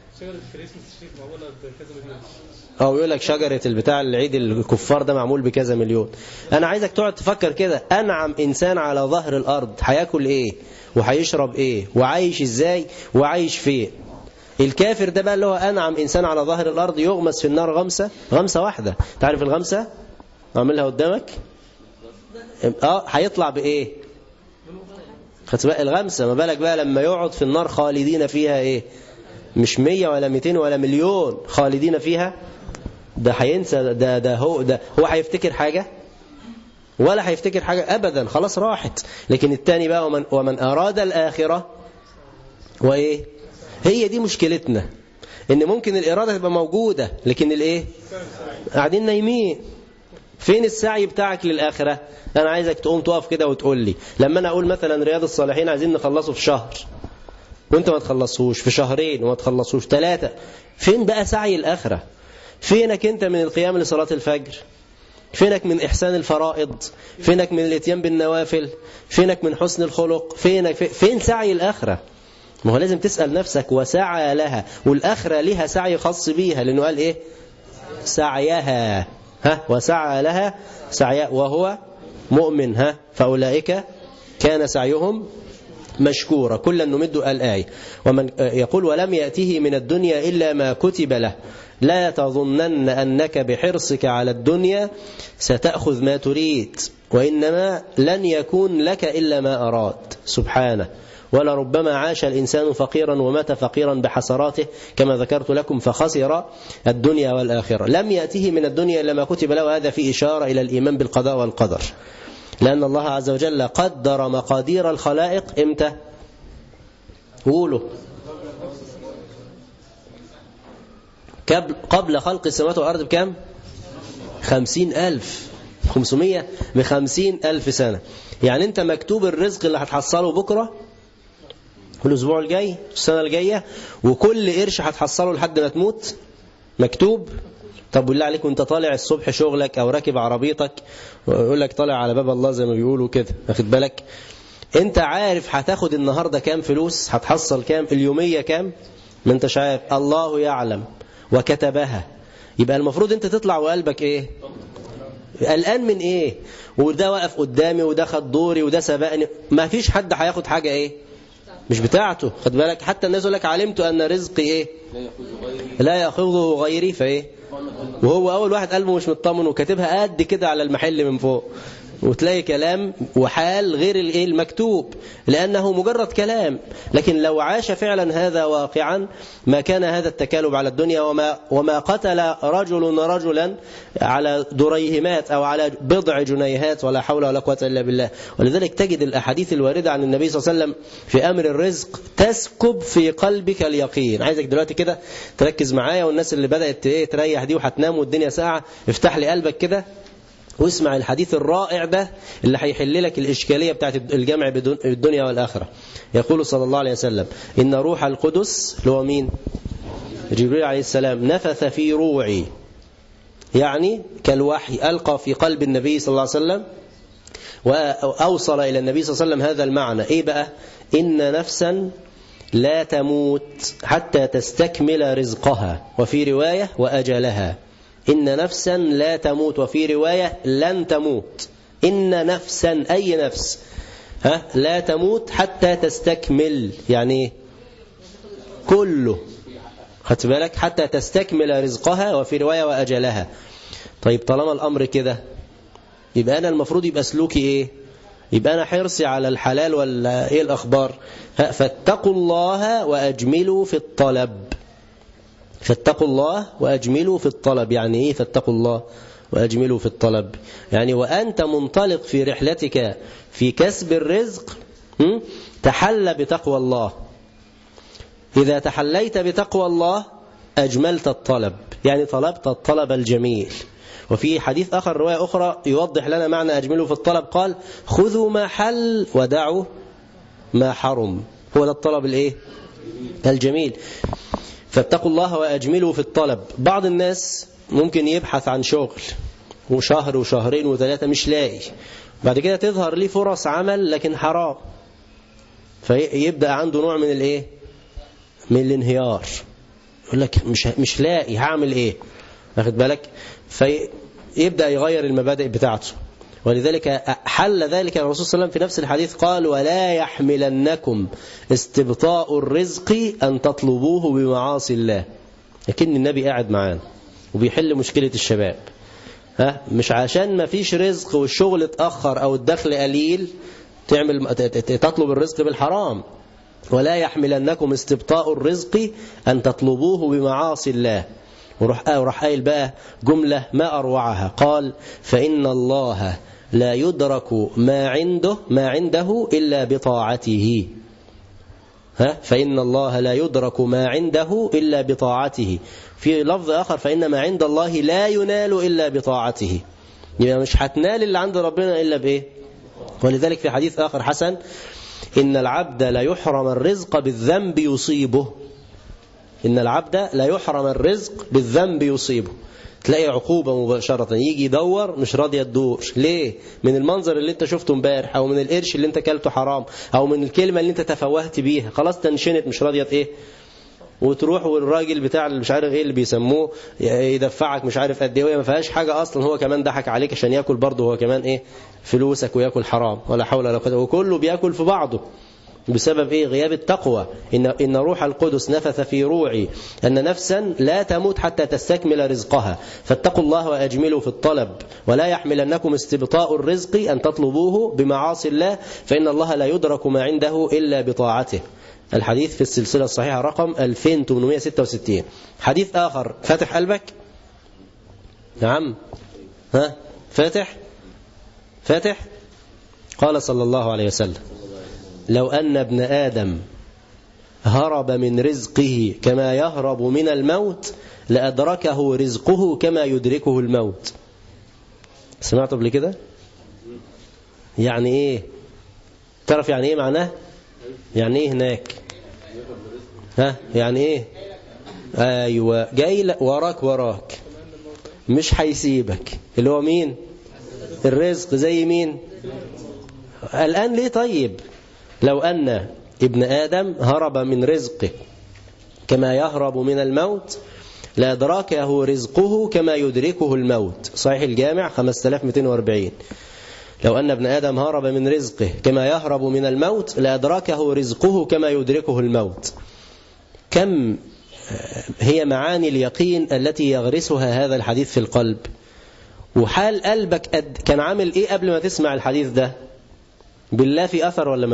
او يقول لك شجرة البتاع العيد الكفار ده معمول بكذا مليون. انا عايزك تقعد تفكر كده، انعم انسان على ظهر الارض هياكل ايه وهيشرب ايه وعايش ازاي وعايش فين؟ الكافر ده بقى اللي هو انعم انسان على ظهر الارض يغمس في النار غمسة واحدة. تعرف الغمسة؟ اعملها قدامك. هيطلع بايه؟ خدت بقى الغمسة، ما بالك بقى لما يقعد في النار خالدين فيها ايه؟ مش 100 ولا 200 ولا مليون خالدين فيها. ده هينسى، ده هو هيفتكر حاجة ولا هيفتكر حاجة أبدا، خلاص راحت. لكن التاني بقى ومن أراد الآخرة وإيه؟ هي دي مشكلتنا، إن ممكن الإرادة تبقى موجودة لكن الإيه؟ قاعدين نايمين. فين السعي بتاعك للآخرة؟ أنا عايزك تقوم تقف كده وتقول لي، لما أنا أقول مثلا رياض الصالحين عايزين نخلصه في شهر وانت ما تخلصوش، في شهرين وما تخلصوش، 3، فين بقى سعي الآخرة؟ فينك انت من القيام لصلاة الفجر؟ فينك من إحسان الفرائض؟ فينك من الاتيان بالنوافل؟ فينك من حسن الخلق؟ فين سعي الآخرة؟ ما هو لازم تسأل نفسك. وسعى لها، والآخرة لها سعي خاص بيها، لأنه قال إيه؟ سعيها. وسعى لها سعيها وهو مؤمن. فأولئك كان سعيهم مشكورة. كلا نمد الآية. ومن يقول ولم يأته من الدنيا إلا ما كتب له لا تظنن أنك بحرصك على الدنيا ستأخذ ما تريد، وإنما لن يكون لك إلا ما أراد سبحانه. ولربما عاش الإنسان فقيرا ومات فقيرا بحسراته كما ذكرت لكم، فخسر الدنيا والآخرة. لم يأته من الدنيا إلا ما كتب له، هذا في إشارة إلى الإيمان بالقضاء والقدر، لأن الله عز وجل قدر مقادير الخلائق إمتى؟ قولوا قبل خلق السماوات والأرض بكم؟ 50,000 550,000 سنة. يعني أنت مكتوب الرزق اللي هتحصله بكرة والأسبوع الجاي السنة الجاية، وكل قرش هتحصله لحد ما تموت مكتوب. طب بالله عليك وانت طالع الصبح شغلك او راكب عربيتك ويقول لك طالع على باب الله زي ما بيقولوا كده، واخد بالك؟ انت عارف هتاخد النهارده كام فلوس؟ هتحصل كام؟ اليوميه كام؟ ما انتش عارف، الله يعلم وكتبها. يبقى المفروض انت تطلع وقلبك ايه؟ قلقان من ايه؟ وده واقف قدامي وده خد دوري وده سبقني. ما فيش حد هياخد حاجه ايه مش بتاعته، خد بالك. حتى الناس يقول لك علمت ان رزقي ايه لا ياخذه غيري، فايه وهو اول واحد قلبه مش مطمن وكاتبها قد كده على المحل من فوق، وتلاقي كلام وحال غير الايه المكتوب، لانه مجرد كلام. لكن لو عاش فعلا هذا واقعا ما كان هذا التكالب على الدنيا، وما قتل رجل رجلا على دريهمات او على بضع جنيهات، ولا حول ولا قوه الا بالله. ولذلك تجد الاحاديث الوارده عن النبي صلى الله عليه وسلم في امر الرزق تسكب في قلبك اليقين. عايزك دلوقتي كده تركز معايا، والناس اللي بدات تريح دي وهتنام والدنيا ساعه، افتح لي قلبك كده واسمع الحديث الرائع ده اللي هيحل لك الإشكالية بتاعت الجمع بالدنيا والآخرة. يقول صلى الله عليه وسلم إن روح القدس اللي هو مين؟ جبريل عليه السلام نفث في روعي، يعني كالوحي ألقى في قلب النبي صلى الله عليه وسلم وأوصل إلى النبي صلى الله عليه وسلم هذا المعنى. إيه بقى؟ إن نفسا لا تموت حتى تستكمل رزقها، وفي رواية وأجلها. إن نفسا لا تموت، وفي رواية لن تموت. إن نفسا أي نفس لا تموت حتى تستكمل، يعني كله، خدت بالك؟ حتى تستكمل رزقها، وفي رواية وأجلها. طيب طالما الأمر كده يبقى أنا المفروض يبقى سلوكي إيه؟ يبقى أنا حرصي على الحلال ولا إيه الأخبار؟ فاتقوا الله وأجملوا في الطلب. فاتقوا الله وأجملوا في الطلب. يعني إيه فاتقوا الله وأجملوا في الطلب؟ يعني وأنت منطلق في رحلتك في كسب الرزق تحلى بتقوى الله. إذا تحليت بتقوى الله أجملت الطلب، يعني طلبت الطلب الجميل. وفي حديث آخر رواية أخرى يوضح لنا معنى أجملوا في الطلب، قال خذوا ما حل ودعوا ما حرم. هو ده الطلب الايه الجميل. فاتقوا الله وأجملوا في الطلب. بعض الناس ممكن يبحث عن شغل وشهر وشهرين وثلاثة مش لاقي، بعد كده تظهر ليه فرص عمل لكن حرام، فيبدأ عنده نوع من الايه من الانهيار، يقول لك مش لاقي هعمل ايه، واخد بالك؟ فيبدأ يغير المبادئ بتاعته. ولذلك حل ذلك الرسول صلى الله عليه وسلم في نفس الحديث قال ولا يحملنكم استبطاء الرزق أن تطلبوه بمعاصي الله. لكن النبي قاعد معانا وبيحل مشكلة الشباب، مش عشان ما فيش رزق والشغل اتأخر أو الدخل قليل تطلب الرزق بالحرام. ولا يحملنكم استبطاء الرزق أن تطلبوه بمعاصي الله. وراح قايل بقى جملة ما أروعها، قال فإن الله لا يدرك ما عنده إلا بطاعته. فإن الله لا يدرك ما عنده إلا بطاعته. في لفظ آخر فإن ما عند الله لا ينال إلا بطاعته. يعني مش هتنال اللي عند ربنا إلا بإيه؟ ولذلك في حديث آخر حسن إن العبد لا يحرم الرزق بالذنب يصيبه. إن العبد لا يحرم الرزق بالذنب يصيبه. تلاقي عقوبة مباشرة، يجي يدور مش راضي تدور. ليه؟ من المنظر اللي انت شفته امبارح، او من القرش اللي انت كلته حرام، او من الكلمة اللي انت تفوهت بيها، خلاص تنشنت مش راضية ايه، وتروح والراجل بتاع اللي مش عارف ايه اللي بيسموه يدفعك مش عارف قد ايه، وهي ما فيهاش حاجة اصلا، هو كمان ضحك عليك عشان ياكل برضه هو كمان ايه فلوسك وياكل حرام، ولا حول ولا قوة، وكله بياكل في بعضه بسبب ايه؟ غياب التقوى. إن روح القدس نفث في روعي أن نفسا لا تموت حتى تستكمل رزقها. فاتقوا الله وأجملوا في الطلب ولا يحملنكم استبطاء الرزق أن تطلبوه بمعاصي الله فإن الله لا يدرك ما عنده إلا بطاعته. الحديث في السلسلة الصحيحة رقم 2866. حديث آخر فاتح قلبك؟ نعم فاتح. قال صلى الله عليه وسلم لو أن ابن آدم هرب من رزقه كما يهرب من الموت لأدركه رزقه كما يدركه الموت. سمعت قبل كده؟ يعني إيه؟ تعرف يعني إيه معناه؟ يعني إيه هناك؟ يعني إيه؟ أيوة جاي وراك مش هيسيبك. اللي هو مين؟ الرزق. زي مين؟ الآن ليه طيب؟ لو أن ابن آدم هرب من رزقه كما يهرب من الموت لأدركه رزقه كما يدركه الموت. صحيح الجامع 5240. لو أن ابن آدم هرب من رزقه كما يهرب من الموت لأدركه رزقه كما يدركه الموت. كم هي معاني اليقين التي يغرسها هذا الحديث في القلب. وحال قلبك كان عامل إيه قبل ما تسمع الحديث ده؟ بالله في أثر ولا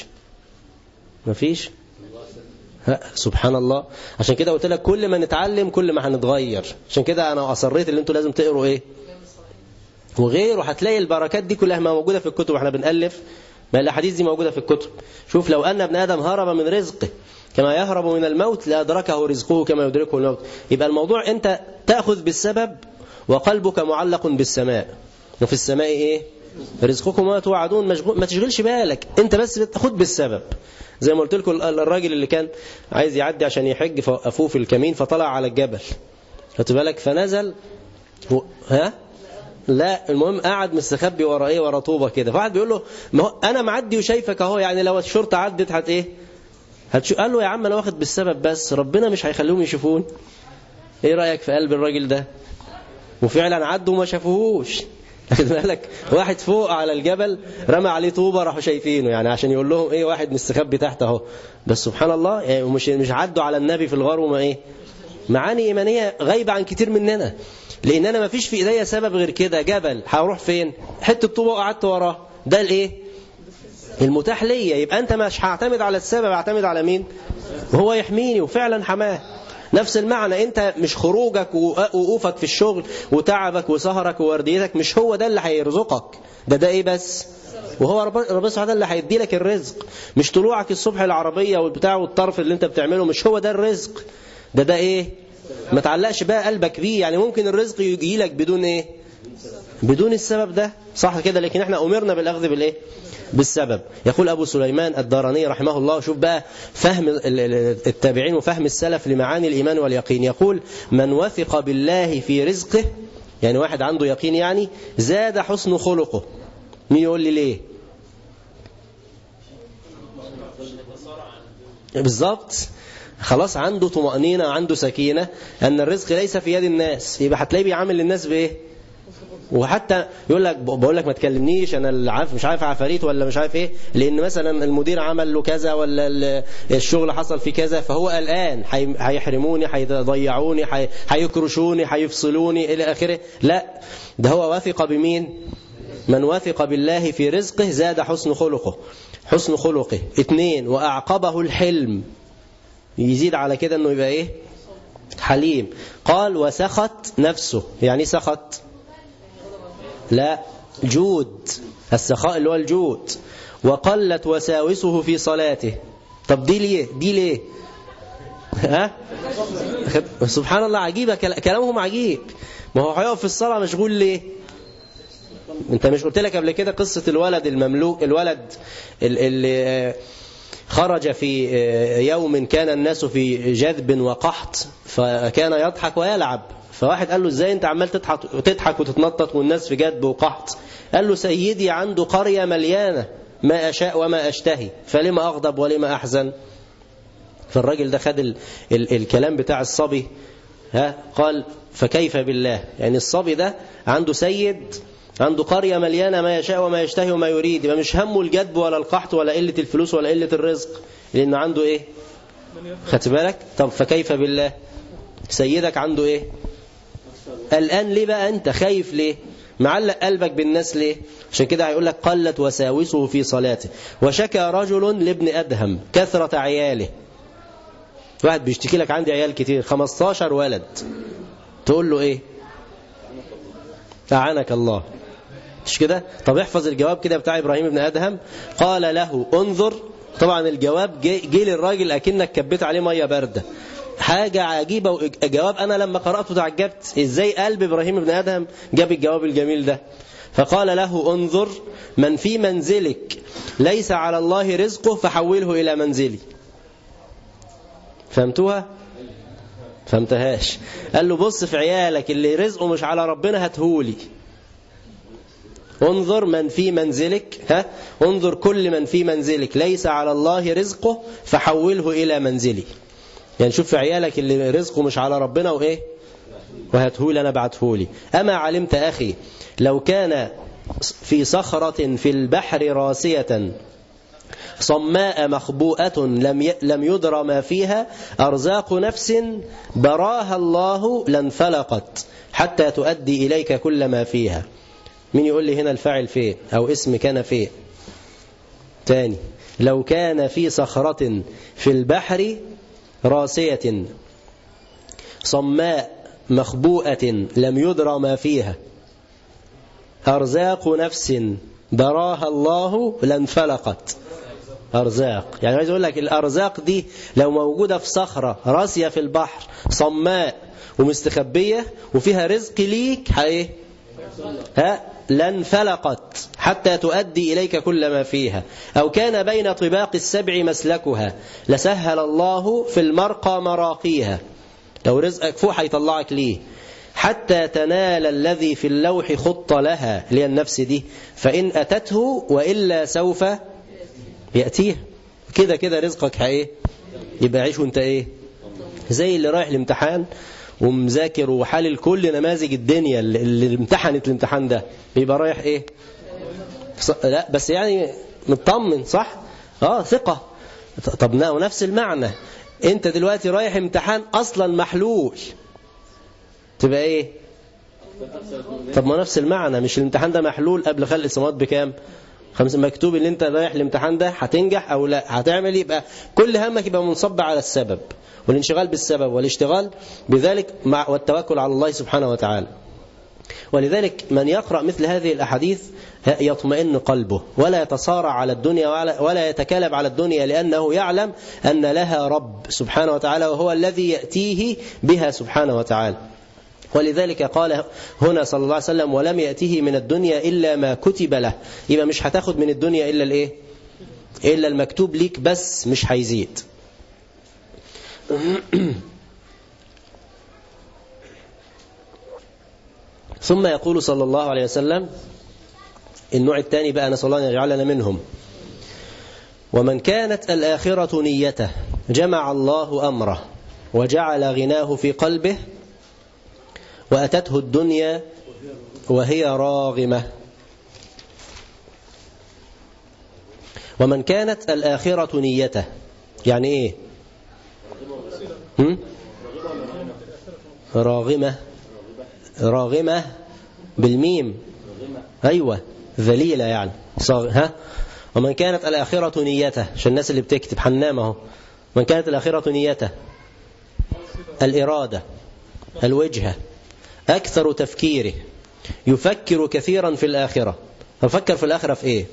مفيش؟ سبحان الله. عشان كده قلت لك كل ما نتعلم كل ما هنتغير. عشان كده أنا أصريت اللي انتوا لازم تقروا إيه وغيره. هتلاقي البركات دي كلها ما موجودة في الكتب. احنا بنألف ما الأحاديث دي موجودة في الكتب. شوف لو أن ابن آدم هرب من رزقه كما يهرب من الموت لأدركه رزقه كما يدركه الموت. يبقى الموضوع أنت تأخذ بالسبب وقلبك معلق بالسماء. وفي السماء إيه؟ رزقكم ما توعدون. ما تشغلش بالك، انت بس بتاخد بالسبب. زي ما قلت لكم الراجل اللي كان عايز يعدي عشان يحج فوقفوه في الكمين فطلع على الجبل، خدت بالك؟ فنزل لا المهم قعد مستخبي ورا طوبه كده. فواحد بيقول له ما هو انا معدي وشايفك اهو، يعني لو الشرطه عدت قال له يا عم انا واخد بالسبب بس ربنا مش هيخليهم يشوفون. ايه رايك في قلب الراجل ده؟ وفعلا عدوا وما شافوهوش. خد بالك؟ واحد فوق على الجبل رمى عليه طوبة راحوا شايفينه، يعني عشان يقول لهم ايه واحد مستخبي تحت اهو. بس سبحان الله يعني مش عدوا على النبي في الغار وما ايه. معاني ايمانيه غايبه عن كتير مننا، لان انا ما فيش في ايديا سبب غير كده. جبل هروح فين؟ حته طوبة وقعدت وراه، ده الايه المتاح ليا. يبقى انت مش هعتمد على السبب، اعتمد على مين؟ وهو يحميني وفعلا حماه. نفس المعنى، انت مش خروجك ووقوفك في الشغل وتعبك وسهرك وورديتك مش هو ده اللي هيرزقك. ده ايه بس؟ وهو ربنا سبحانه اللي هيدي لك الرزق. مش طلوعك الصبح العربية والبتاع والطرف اللي انت بتعمله مش هو ده الرزق. ده ايه؟ ما تعلقش بقى قلبك بيه. يعني ممكن الرزق يجي لك بدون ايه؟ بدون السبب ده، صح كده؟ لكن احنا امرنا بالاخذ بالايه؟ بالسبب. يقول أبو سليمان الداراني رحمه الله، شوف بقى فهم التابعين وفهم السلف لمعاني الإيمان واليقين، يقول من وثق بالله في رزقه، يعني واحد عنده يقين يعني زاد حسن خلقه. مين يقول لي ليه؟ بالضبط، خلاص عنده طمأنينة، عنده سكينة أن الرزق ليس في يد الناس، يبقى هتلاقيه بيعامل للناس بإيه؟ وحتى يقول لك بقول لك ما تكلمنيش انا اللي عارف مش عارف عفاريت ولا مش عارف ايه، لان مثلا المدير عمل له كذا ولا الشغل حصل فيه كذا، فهو قلقان هيحرموني، هيضيعوني، هيكرشوني، هيفصلوني الى اخره. لا، ده هو واثق بمين؟ من وثق بالله في رزقه زاد حسن خلقه. حسن خلقه. 2 وأعقبه الحلم، يزيد على كده انه يبقى ايه؟ حليم. قال وسخط نفسه. يعني سخط؟ لا، جود، السخاء اللي هو الجود. وقلت وساوسه في صلاته. طب دي ليه؟ دي ليه؟ ها؟ سبحان الله، عجيبة، كلامهم عجيب. ما هو هيقف في الصلاة مشغول ليه؟ انت مش قلت لك قبل كده قصة الولد المملوك، الولد اللي خرج في يوم كان الناس في جذب وقحط، فكان يضحك ويلعب، فواحد قال له ازاي انت عمال تضحك وتتنطط والناس في جذب وقحط؟ قال له سيدي عنده قرية مليانة ما أشاء وما أشتهي، فلما أغضب ولما أحزن؟ فالراجل ده خد الكلام بتاع الصبي، قال فكيف بالله؟ يعني الصبي ده عنده سيد، عنده قرية مليانة ما يشاء وما يشتهي وما يريد، يبقى مش همه الجدب ولا القحط ولا قلة الفلوس ولا قلة الرزق، لأنه عنده إيه؟ خدت بالك؟ طب فكيف بالله؟ سيدك عنده إيه؟ الآن ليه بقى أنت خايف ليه؟ معلق قلبك بالناس ليه؟ عشان كده هيقول لك قلت وساوسه في صلاته. وشكى رجل لابن أدهم كثرة عياله. واحد بيشتكي لك عندي عيال كتير، 15 ولد، تقول له إيه؟ أعانك الله، مش كده؟ طب احفظ الجواب كده بتاع إبراهيم بن أدهم. قال له انظر، طبعا الجواب جه للراجل أكنك كبيت عليه مية باردة، حاجة عجيبة. جواب أنا لما قرأته تعجبت إزاي قلب إبراهيم بن أدهم جاب الجواب الجميل ده. فقال له انظر من في منزلك ليس على الله رزقه فحوله إلى منزلي. فهمتوها؟ فهمتهاش؟ قال له بص في عيالك اللي رزقه مش على ربنا هاتهولي. انظر من في منزلك، انظر كل من في منزلك ليس على الله رزقه فحوله إلى منزلي. يعني شوف في عيالك اللي رزقه مش على ربنا وإيه؟ وهاتهولي أنا بعتهولي. أما علمت أخي لو كان في صخرة في البحر راسية صماء مخبوءة لم يدر ما فيها أرزاق نفس براها الله لانفلقت حتى تؤدي إليك كل ما فيها. مين يقول لي هنا الفاعل فيه أو اسم كان فيه؟ تاني، لو كان في صخرة في البحر راسية صماء مخبوءة لم يدر ما فيها أرزاق نفس براها الله لانفلقت. أرزاق، يعني عايز أقول لك الأرزاق دي لو موجودة في صخرة راسية في البحر صماء ومستخبية وفيها رزق ليك لانفلقت حتى تؤدي إليك كل ما فيها. أو كان بين طباق السبع مسلكها لسهل الله في المرقى مراقيها. لو رزقك فوق هيطلعك ليه حتى تنال الذي في اللوح خط لها، اللي هي النفس دي، فإن أتته وإلا سوف يأتيه. كده كده رزقك يبقى عيش وانت زي اللي رايح الامتحان ومذاكر وحلل كل نماذج الدنيا اللي امتحنت الامتحان ده، بيبقى رايح لا بس يعني مطمن، صح؟ ثقة. طب نفس المعنى، انت دلوقتي رايح امتحان اصلا محلول، تبقى طب ما نفس المعنى، مش الامتحان ده محلول قبل خلق السماوات بكام؟ 5 مكتوب اللي انت رايح الامتحان ده هتنجح او لا، هتعمل يبقى كل همك يبقى منصب على السبب والانشغال بالسبب والاشتغال بذلك والتوكل على الله سبحانه وتعالى. ولذلك من يقرأ مثل هذه الأحاديث يطمئن قلبه ولا يتصارع على الدنيا ولا يتكالب على الدنيا، لأنه يعلم أن لها رب سبحانه وتعالى وهو الذي يأتيه بها سبحانه وتعالى. ولذلك قال هنا صلى الله عليه وسلم ولم يأته من الدنيا إلا ما كتب له. يبقى مش هتاخد من الدنيا إلا الإيه؟ إلا المكتوب ليك بس، مش هيزيد. ثم يقول صلى الله عليه وسلم النوع الثاني بقى، نسأل الله أن يجعلنا منهم: ومن كانت الآخرة نيته جمع الله أمره وجعل غناه في قلبه وأتته الدنيا وهي راغمة. ومن كانت الآخرة نيته يعني إيه؟ راغمة. راغمة بالميم، أيوة ذليلة يعني ها. ومن كانت الآخرة نيته، عشان الناس اللي بتكتب حنامه، من كانت الآخرة نيته الإرادة الوجهة، أكثر تفكيره، يفكر كثيرا في الآخرة. ففكر في الآخرة في إيه؟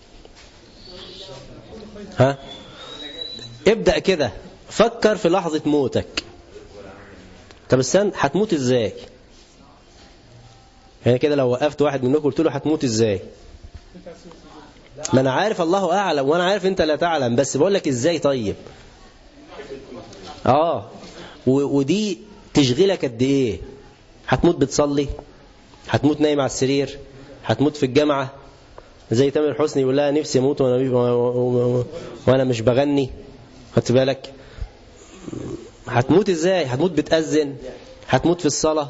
ها؟ ابدأ كده، فكر في لحظة موتك. طب استنى، هتموت ازاي؟ يعني كده لو وقفت واحد منكم قلت له هتموت ازاي؟ ما انا عارف الله اعلم، وانا عارف انت لا تعلم، بس بقول لك ازاي. طيب ودي تشغلك قد ايه؟ هتموت بتصلي، هتموت نايم على السرير، هتموت في الجامعة زي تامر حسني يقول لها نفسي اموت وانا مش بغني. خدت بالك؟ هتموت ازاي؟ هتموت بتأذن، هتموت في الصلاة،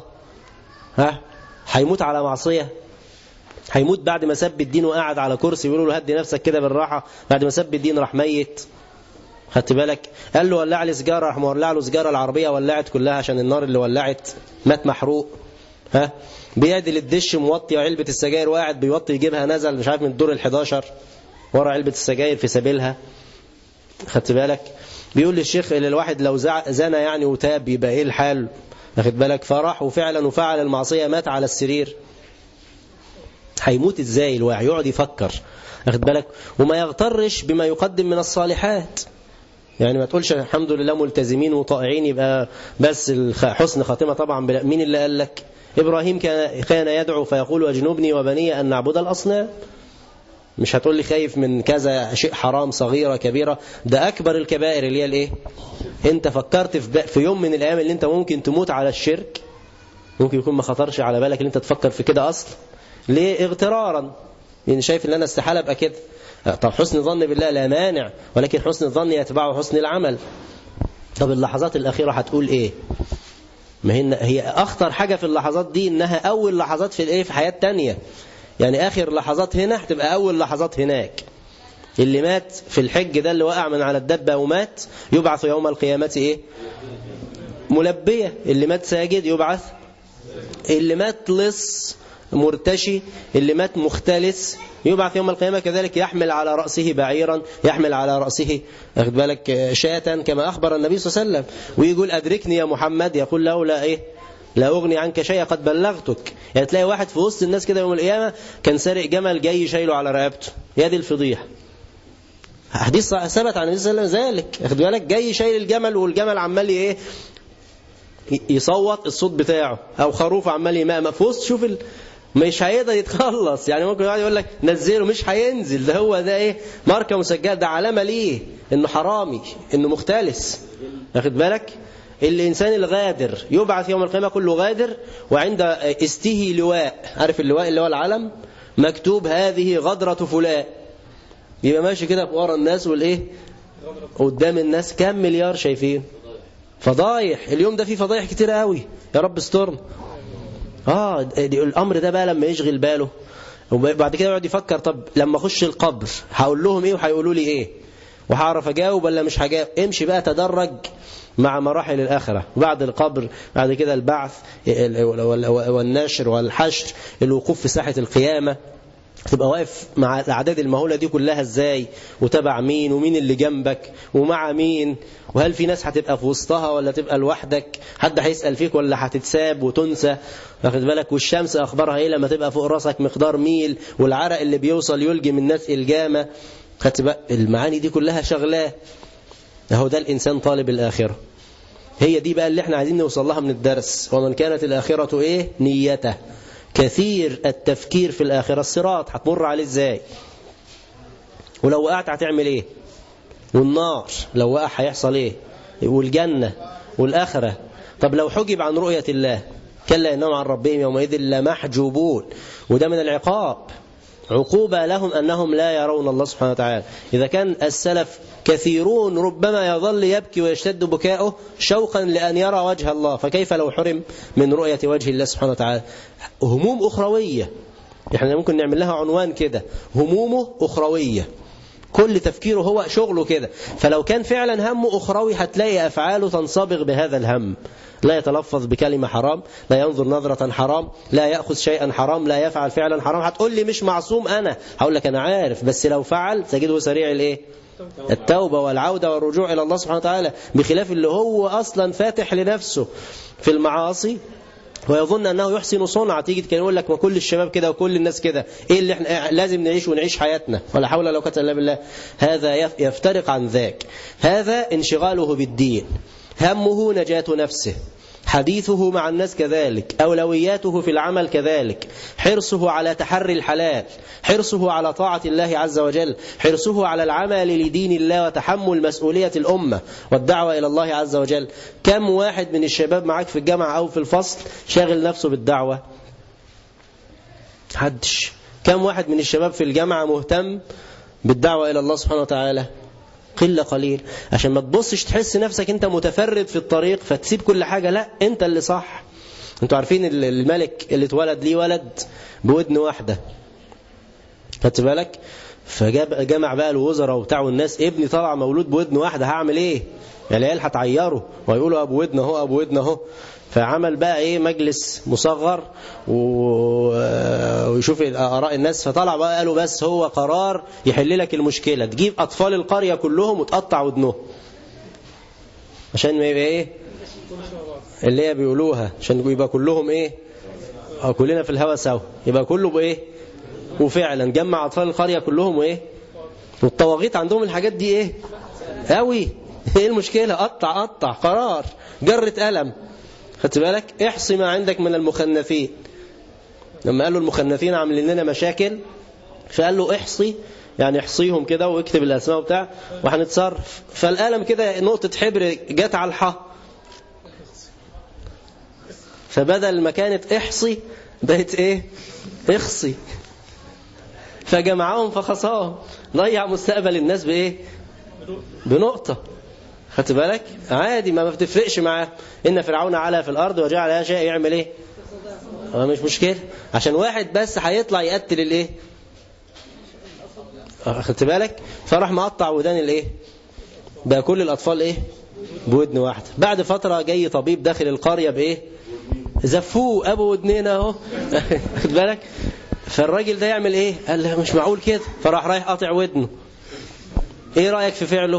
هيموت على معصية، هيموت بعد ما سب الدين وقعد على كرسي يقولوا له هدي نفسك كده بالراحة، بعد ما سب الدين راح ميت. خدت بالك؟ قال له ولع لي سجارة، راح مولع له سجارة، العربية ولعت كلها عشان النار اللي ولعت، مات محروق. بيعدل الدش موطي علبة السجاير وقاعد بيوطي يجيبها، نزل مش عارف من الدور ال11 ورا علبة السجاير في سبيلها. خدت بالك؟ بيقول للشيخ اللي الواحد لو زنى يعني وتاب يبقى ايه الحال؟ واخد بالك؟ فراح وفعلا وفعل المعصية، مات على السرير. هيموت ازاي الواحد؟ يقعد يفكر. واخد بالك؟ وما يغترش بما يقدم من الصالحات. يعني ما تقولش الحمد لله ملتزمين وطائعين يبقى بس حسن خاتمة. طبعا مين اللي قال لك؟ إبراهيم كان يدعو فيقول أجنبني وبني أن نعبد الأصنام. مش هتقول لي خايف من كذا شيء حرام، صغيرة كبيرة، ده أكبر الكبائر اللي هي الإيه؟ أنت فكرت في يوم من الأيام اللي أنت ممكن تموت على الشرك؟ ممكن يكون ما خطرش على بالك اللي أنت تفكر في كده أصلا. ليه؟ اغترارا، يعني شايف ان أنا استحالة أبقى كده. طب حسن ظن بالله لا مانع، ولكن حسن الظن يتبعه حسن العمل. طب اللحظات الأخيرة هتقول إيه؟ ما هي أخطر حاجة في اللحظات دي إنها أول لحظات في الإيه؟ في حياة تانية. يعني آخر لحظات هنا هتبقى أول لحظات هناك. اللي مات في الحج ده اللي وقع من على الدبة ومات يبعث يوم القيامة إيه؟ ملبية. اللي مات ساجد يبعث. اللي مات لص مرتشي، اللي مات مختلس يبعث يوم القيامة كذلك، يحمل على رأسه بعيرا، يحمل على رأسه أخذ بالك شاة كما أخبر النبي صلى الله عليه وسلم. ويقول أدركني يا محمد، يقول له لا إيه؟ لا أغني عنك شيئا قد بلغتك. يعني تلاقي واحد في وسط الناس كده يوم القيامة كان سارق جمل جاي شايله على رقبته، يا دي الفضيحة. حديث ثبت عن النبي صلى الله عليه وسلم ذلك. أخذ بالك؟ جاي شايل الجمل والجمل عمال إيه؟ يصوت الصوت بتاعه، أو خروف عمال يمأمأ في وسط. شوف مش هيقدر يتخلص. يعني ممكن واحد يقول لك نزله، مش هينزل. ده هو ده ايه؟ ماركه مسجله، ده علامه ليه انه حرامي، انه مختلس. واخد بالك؟ الانسان الغادر يبعث يوم القيامه كله غادر، وعند استه لواء. عارف اللواء اللي هو العلم؟ مكتوب هذه غدرة فلان. يبقى ماشي كده ورا الناس والايه؟ قدام الناس. كام مليار شايفين؟ فضايح. اليوم ده فيه فضايح كتير قوي. يا رب استرنا. الأمر ده بقى لما يشغل باله وبعد كده يقعد يفكر، طب لما أخش القبر هقول لهم إيه وهيقولوا لي إيه؟ وهعرف أجاوب ولا مش هجاوب؟ امشي بقى تدرج مع مراحل الآخرة. بعد القبر، بعد كده البعث والنشر والحشر، الوقوف في ساحة القيامة. تبقى واقف مع الأعداد المهولة دي كلها إزاي؟ وتبع مين؟ ومين اللي جنبك؟ ومع مين؟ وهل في ناس هتبقى في وسطها ولا تبقى لوحدك؟ حد هيسأل فيك ولا هتتساب وتنسى؟ واخد بالك؟ والشمس أخبارها إيه لما تبقى فوق راسك مقدار ميل، والعرق اللي بيوصل يلجم الناس الجامة. خدت بالك؟ المعاني دي كلها شغلاه. هو ده الإنسان طالب الآخرة. هي دي بقى اللي احنا عايزين نوصل لها من الدرس. ومن كانت الآخرة ايه نيته، كثير التفكير في الآخرة. الصراط هتمر عليه ازاي، ولو وقعت هتعمل ايه، والنار لو وقع هيحصل ايه، والجنة والآخرة. طب لو حجب عن رؤية الله، كلا إنهم عن ربهم يومئذ لمحجوبون، وده من العقاب، عقوبة لهم أنهم لا يرون الله سبحانه وتعالى. إذا كان السلف كثيرون ربما يظل يبكي ويشتد بكاؤه شوقا لأن يرى وجه الله، فكيف لو حرم من رؤية وجه الله سبحانه وتعالى. هموم أخروية، احنا ممكن نعمل لها عنوان كده، همومه أخروية، كل تفكيره هو شغله كده. فلو كان فعلا همه أخروي هتلاقي أفعاله تنصبغ بهذا الهم، لا يتلفظ بكلمة حرام، لا ينظر نظرة حرام، لا يأخذ شيئا حرام، لا يفعل فعلا حرام. هتقول لي مش معصوم أنا، هقول لك أنا عارف، بس لو فعل تجده سريع الايه، التوبة والعودة والرجوع إلى الله سبحانه وتعالى، بخلاف اللي هو أصلا فاتح لنفسه في المعاصي ويظن أنه يحسن صنع. تيجي كان يقول لك ما كل الشباب كده وكل الناس كده، إيه اللي احنا لازم نعيش ونعيش حياتنا، ولا حول ولا قوة إلا بالله. هذا يفترق عن ذاك. هذا انشغاله بالدين، همه نجاة نفسه، حديثه مع الناس كذلك، أولوياته في العمل كذلك، حرصه على تحري الحلال، حرصه على طاعة الله عز وجل، حرصه على العمل لدين الله وتحمل مسؤولية الأمة والدعوة إلى الله عز وجل. كم واحد من الشباب معك في الجامعة أو في الفصل شاغل نفسه بالدعوة؟ حدش. كم واحد من الشباب في الجامعة مهتم بالدعوة إلى الله سبحانه وتعالى؟ قلة قليل. عشان ما تبصش تحس نفسك انت متفرد في الطريق فتسيب كل حاجة، لا، انت اللي صح. انتوا عارفين الملك اللي اتولد ليه ولد بودن واحدة، خدت بالك؟ فجمع بقى الوزراء وبتاعوا الناس، ابني طلع مولود بودن واحدة، هعمل ايه؟ يعني العيال هتعيروا ويقولوا ابو ودن اهو ابو ودن اهو. فعمل بقى ايه، مجلس مصغر ويشوف آراء الناس. فطلع بقى قالوا بس هو قرار يحل لك المشكلة، تجيب أطفال القرية كلهم وتقطع ودنهم عشان ما يبقى ايه اللي هي بيقولوها، عشان يبقى كلهم ايه، كلنا في الهوا سوا، يبقى كله بايه. وفعلا جمع أطفال القرية كلهم وايه، والطواغيت عندهم الحاجات دي ايه قوي. ايه المشكلة، قطع قرار جرة قلم. خدت بالك؟ احصي ما عندك من المخنثين. لما قالوا المخنثين عاملين لنا مشاكل، فقال له احصي، يعني احصيهم كده واكتب الاسماء وبتاع وهنتصرف. فالقلم كده نقطة حبر جت على الحاء، فبدل ما كانت احصي بقت ايه، اخصي. فجمعهم فخصاهم، ضيع مستقبل الناس بايه، بنقطة. خدت بالك؟ عادي، ما بتفرقش معاه. إن فرعون علا في الأرض وجعلها شيء، يعمل إيه؟ مش مشكلة، عشان واحد بس هيطلع يقتل الإيه؟ خدت بالك؟ فراح مقطع ودان الإيه؟ بقى كل الأطفال إيه؟ بودن واحدة. بعد فترة جاي طبيب داخل القرية بإيه؟ زفوه أبو ودنين أهو. خدت بالك؟ فالراجل ده يعمل إيه؟ قال له مش معقول كده، فراح رايح قاطع ودنه. إيه رأيك في فعله؟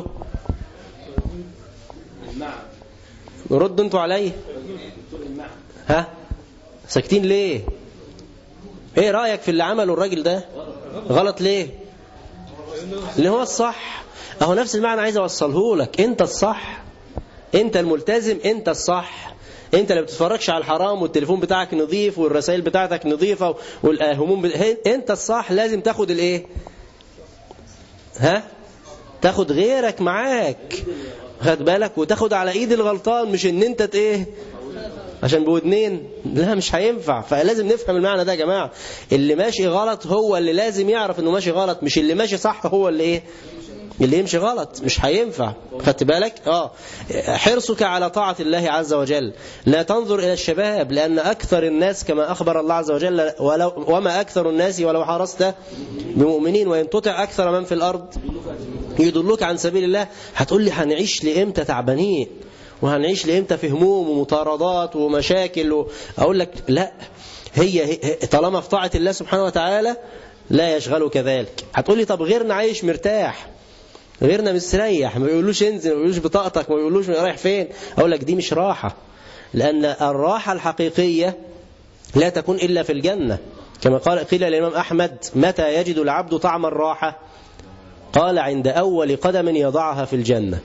ردوا انتوا علي، ها ساكتين ليه؟ ايه رأيك في اللي عمله الراجل ده؟ غلط ليه؟ اللي هو الصح. اهو نفس المعنى عايز اوصله لك، انت الصح، انت الملتزم، انت الصح. انت اللي بتتفرجش على الحرام والتليفون بتاعك نظيف والرسائل بتاعتك نظيفة والهموم انت الصح. لازم تاخد الايه، ها، تاخد غيرك معاك، خد بالك، وتاخد على ايد الغلطان، مش ان انت ايه عشان بودنين، لا مش هينفع. فلازم نفهم المعنى ده يا جماعة. اللي ماشي غلط هو اللي لازم يعرف انه ماشي غلط، مش اللي ماشي صح هو اللي ايه اللي يمشي غلط. مش هينفع، خدت بالك؟ حرصك على طاعة الله عز وجل. لا تنظر إلى الشباب، لأن أكثر الناس كما أخبر الله عز وجل وما أكثر الناس ولو حرصت بمؤمنين وإن تطع أكثر من في الأرض يضلوك عن سبيل الله. هتقول لي هنعيش لإمتى تعبانين، وهنعيش لإمتى في هموم ومطاردات ومشاكل أقول لك لا، هي طالما في طاعة الله سبحانه وتعالى لا يشغلك ذلك. هتقول لي طب غيرنا عايش مرتاح، غيرنا مستريح، ما بيقولوش انزل، ما بيقولوش بطاقتك، ما بيقولوش رايح فين. اقول لك دي مش راحة، لأن الراحة الحقيقية لا تكون إلا في الجنة. كما قيل الإمام أحمد متى يجد العبد طعم الراحة؟ قال عند أول قدم يضعها في الجنة.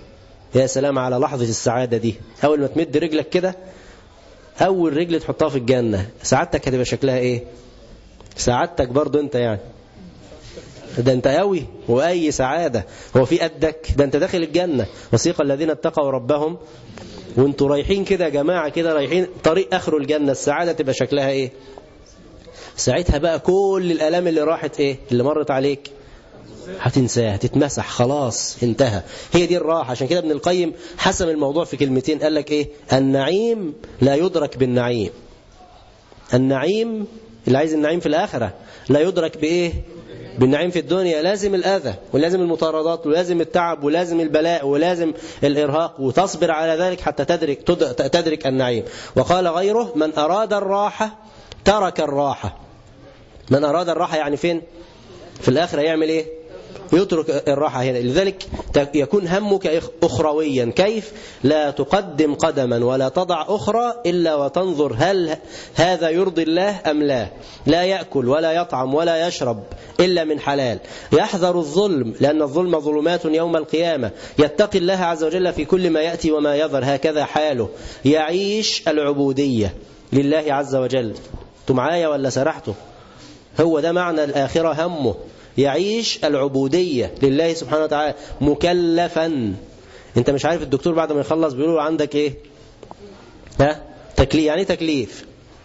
يا سلام على لحظة السعادة دي. أول ما تمد رجلك كده، أول رجل تحطها في الجنة، سعادتك هتبقى شكلها إيه؟ سعادتك برضو أنت يعني ده أنت قوي، وأي سعادة هو في قدك، ده أنت داخل الجنة. وسيق الذين اتقوا ربهم، وانتوا رايحين كده يا جماعة كده رايحين طريق آخر الجنة، السعادة تبقى شكلها إيه؟ ساعتها بقى كل الآلام اللي راحت إيه؟ اللي مرت عليك هتنساها، هتتمسح، خلاص انتهى. هي دي الراحة. عشان كده ابن القيم حسم الموضوع في كلمتين، قال لك ايه؟ النعيم لا يدرك بالنعيم. النعيم اللي عايز النعيم في الآخرة لا يدرك بإيه؟ بالنعيم في الدنيا. لازم الأذى، ولازم المطاردات، ولازم التعب، ولازم البلاء، ولازم الإرهاق، وتصبر على ذلك حتى تدرك النعيم. وقال غيره: من أراد الراحة ترك الراحة. من أراد الراحة يعني فين؟ في الآخرة يعمل إيه؟ يترك الراحة هنا. لذلك يكون همك أخرويا. كيف؟ لا تقدم قدما ولا تضع أخرى إلا وتنظر هل هذا يرضي الله أم لا. لا يأكل ولا يطعم ولا يشرب إلا من حلال. يحذر الظلم لأن الظلم ظلمات يوم القيامة. يتقي الله عز وجل في كل ما يأتي وما يظهر، هكذا حاله. يعيش العبودية لله عز وجل. انتوا معايا ولا سرحتوا؟ هو ده معنى الآخرة، همه يعيش العبودية لله سبحانه وتعالى مكلفا. انت مش عارف الدكتور بعد ما يخلص بيقولوا عندك ايه؟ ها؟ تكليف. يعني تكليف؟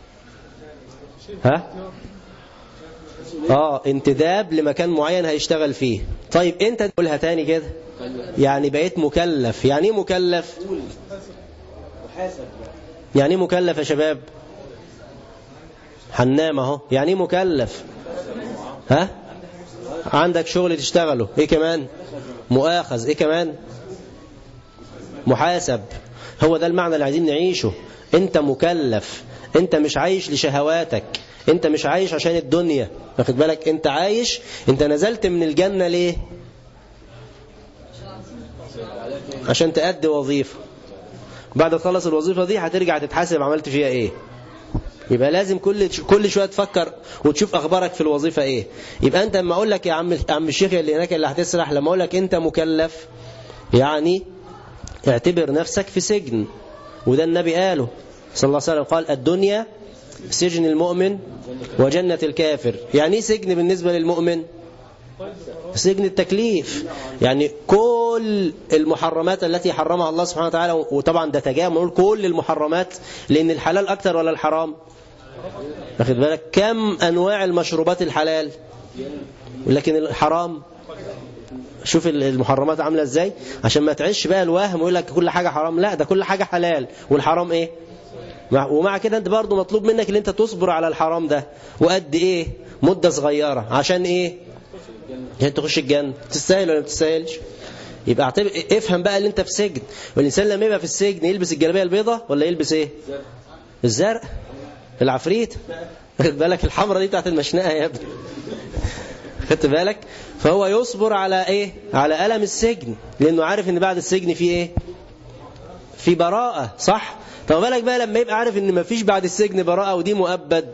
ها؟ انتداب لمكان معين هيشتغل فيه. طيب انت تقولها تاني كده، يعني بقيت مكلف. يعني ايه مكلف؟ يعني ايه مكلف يا شباب؟ حنام اهو. يعني ايه مكلف؟ ها؟ عندك شغل تشتغله. ايه كمان؟ مؤاخذ. ايه كمان؟ محاسب. هو ده المعنى اللي عايزين نعيشه. انت مكلف، انت مش عايش لشهواتك، انت مش عايش عشان الدنيا، واخد بالك؟ انت عايش، انت نزلت من الجنة ليه؟ عشان تأدي وظيفة. بعد ما تخلص الوظيفة دي هترجع تتحاسب عملت فيها ايه. يبقى لازم كل شويه تفكر وتشوف اخبارك في الوظيفه ايه. يبقى انت لما اقول لك يا عم الشيخ اللي هناك اللي هتسرح، لما اقول لك انت مكلف، يعني اعتبر نفسك في سجن. وده النبي قاله صلى الله عليه وسلم، قال: الدنيا سجن المؤمن وجنة الكافر. يعني ايه سجن بالنسبة للمؤمن؟ سجن التكليف. يعني كل المحرمات التي حرمها الله سبحانه وتعالى، وطبعا ده تجاوز، نقول كل المحرمات لأن الحلال أكتر ولا الحرام؟ واخد بالك؟ كم أنواع المشروبات الحلال، لكن الحرام شوف المحرمات عاملة ازاي. عشان ما تعيش بقى الوهم ويقول لك كل حاجة حرام. لا، ده كل حاجة حلال، والحرام ايه؟ ومع كده انت برضو مطلوب منك ان انت تصبر على الحرام ده. وقد ايه؟ مدة صغيرة. عشان ايه؟ عشان تخش الجنة. تستاهل ولا ما تستاهلش؟ يبقى افهم بقى اللي انت في سجن. والإنسان لما يبقى في السجن يلبس الجلابية البيضة ولا يلبس ايه؟ الزرق، العفريت. خد بالك الحمرة دي بتاعت المشنقة يا ابني. خدت بالك؟ فهو يصبر على ايه؟ على ألم السجن، لأنه عارف ان بعد السجن في ايه؟ في براءة. صح؟ طب بالك بقى لما يبقى عارف ان مفيش بعد السجن براءة ودي مؤبد.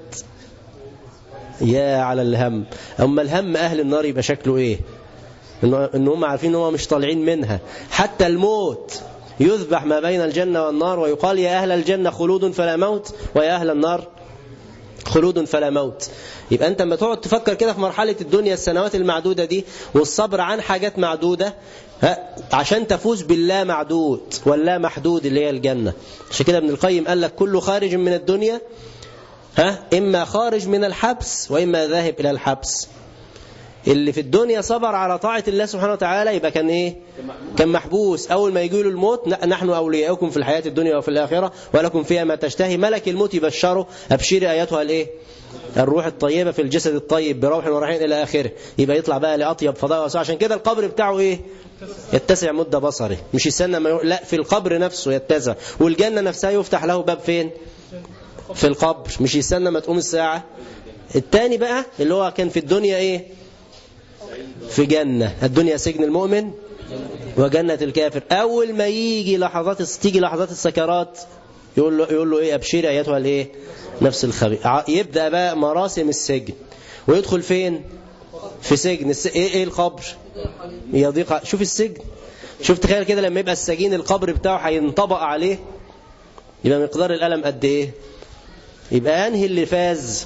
يا على الهم. اما الهم اهل النار يبقى شكله ايه؟ ان هم عارفين ان هم مش طالعين منها. حتى الموت يذبح ما بين الجنة والنار ويقال: يا اهل الجنة خلود فلا موت، ويا اهل النار خلود فلا موت. يبقى انت لما تقعد تفكر كده في مرحلة الدنيا السنوات المعدودة دي والصبر عن حاجات معدودة عشان تفوز بالله معدود واللا محدود اللي هي الجنة. عشان كده ابن القيم قال لك: كل خارج من الدنيا إما خارج من الحبس وإما ذاهب إلى الحبس. اللي في الدنيا صبر على طاعة الله سبحانه وتعالى يبقى كان إيه؟ كان محبوس. أول ما يجي له الموت: نحن أولياؤكم في الحياة الدنيا وفي الآخرة ولكم فيها ما تشتهي. ملك الموت يبشره: أبشري أيتها الإيه؟ الروح الطيبة في الجسد الطيب بروح وريحان إلى آخره. يبقى يطلع بقى لأطيب فضاء وسع. عشان كده القبر بتاعه إيه؟ يتسع مدة بصره، مش يستنى لا، في القبر نفسه يتسع. والجنة نفسها يفتح له باب فين؟ في القبر، مش يستنى ما تقوم الساعة. التاني بقى اللي هو كان في الدنيا إيه؟ في جنة. الدنيا سجن المؤمن وجنة الكافر. أول ما تيجي لحظات السكرات يقول له إيه؟ أبشري أيتها الإيه؟ نفس الخبيث. يبدأ بقى مراسم السجن ويدخل فين؟ في سجن. إيه القبر؟ يضيق. شوف السجن شوف تخيل كده لما يبقى السجين القبر بتاعه هينطبق عليه، يبقى مقدار الألم قد ايه؟ يبقى انهي اللي فاز؟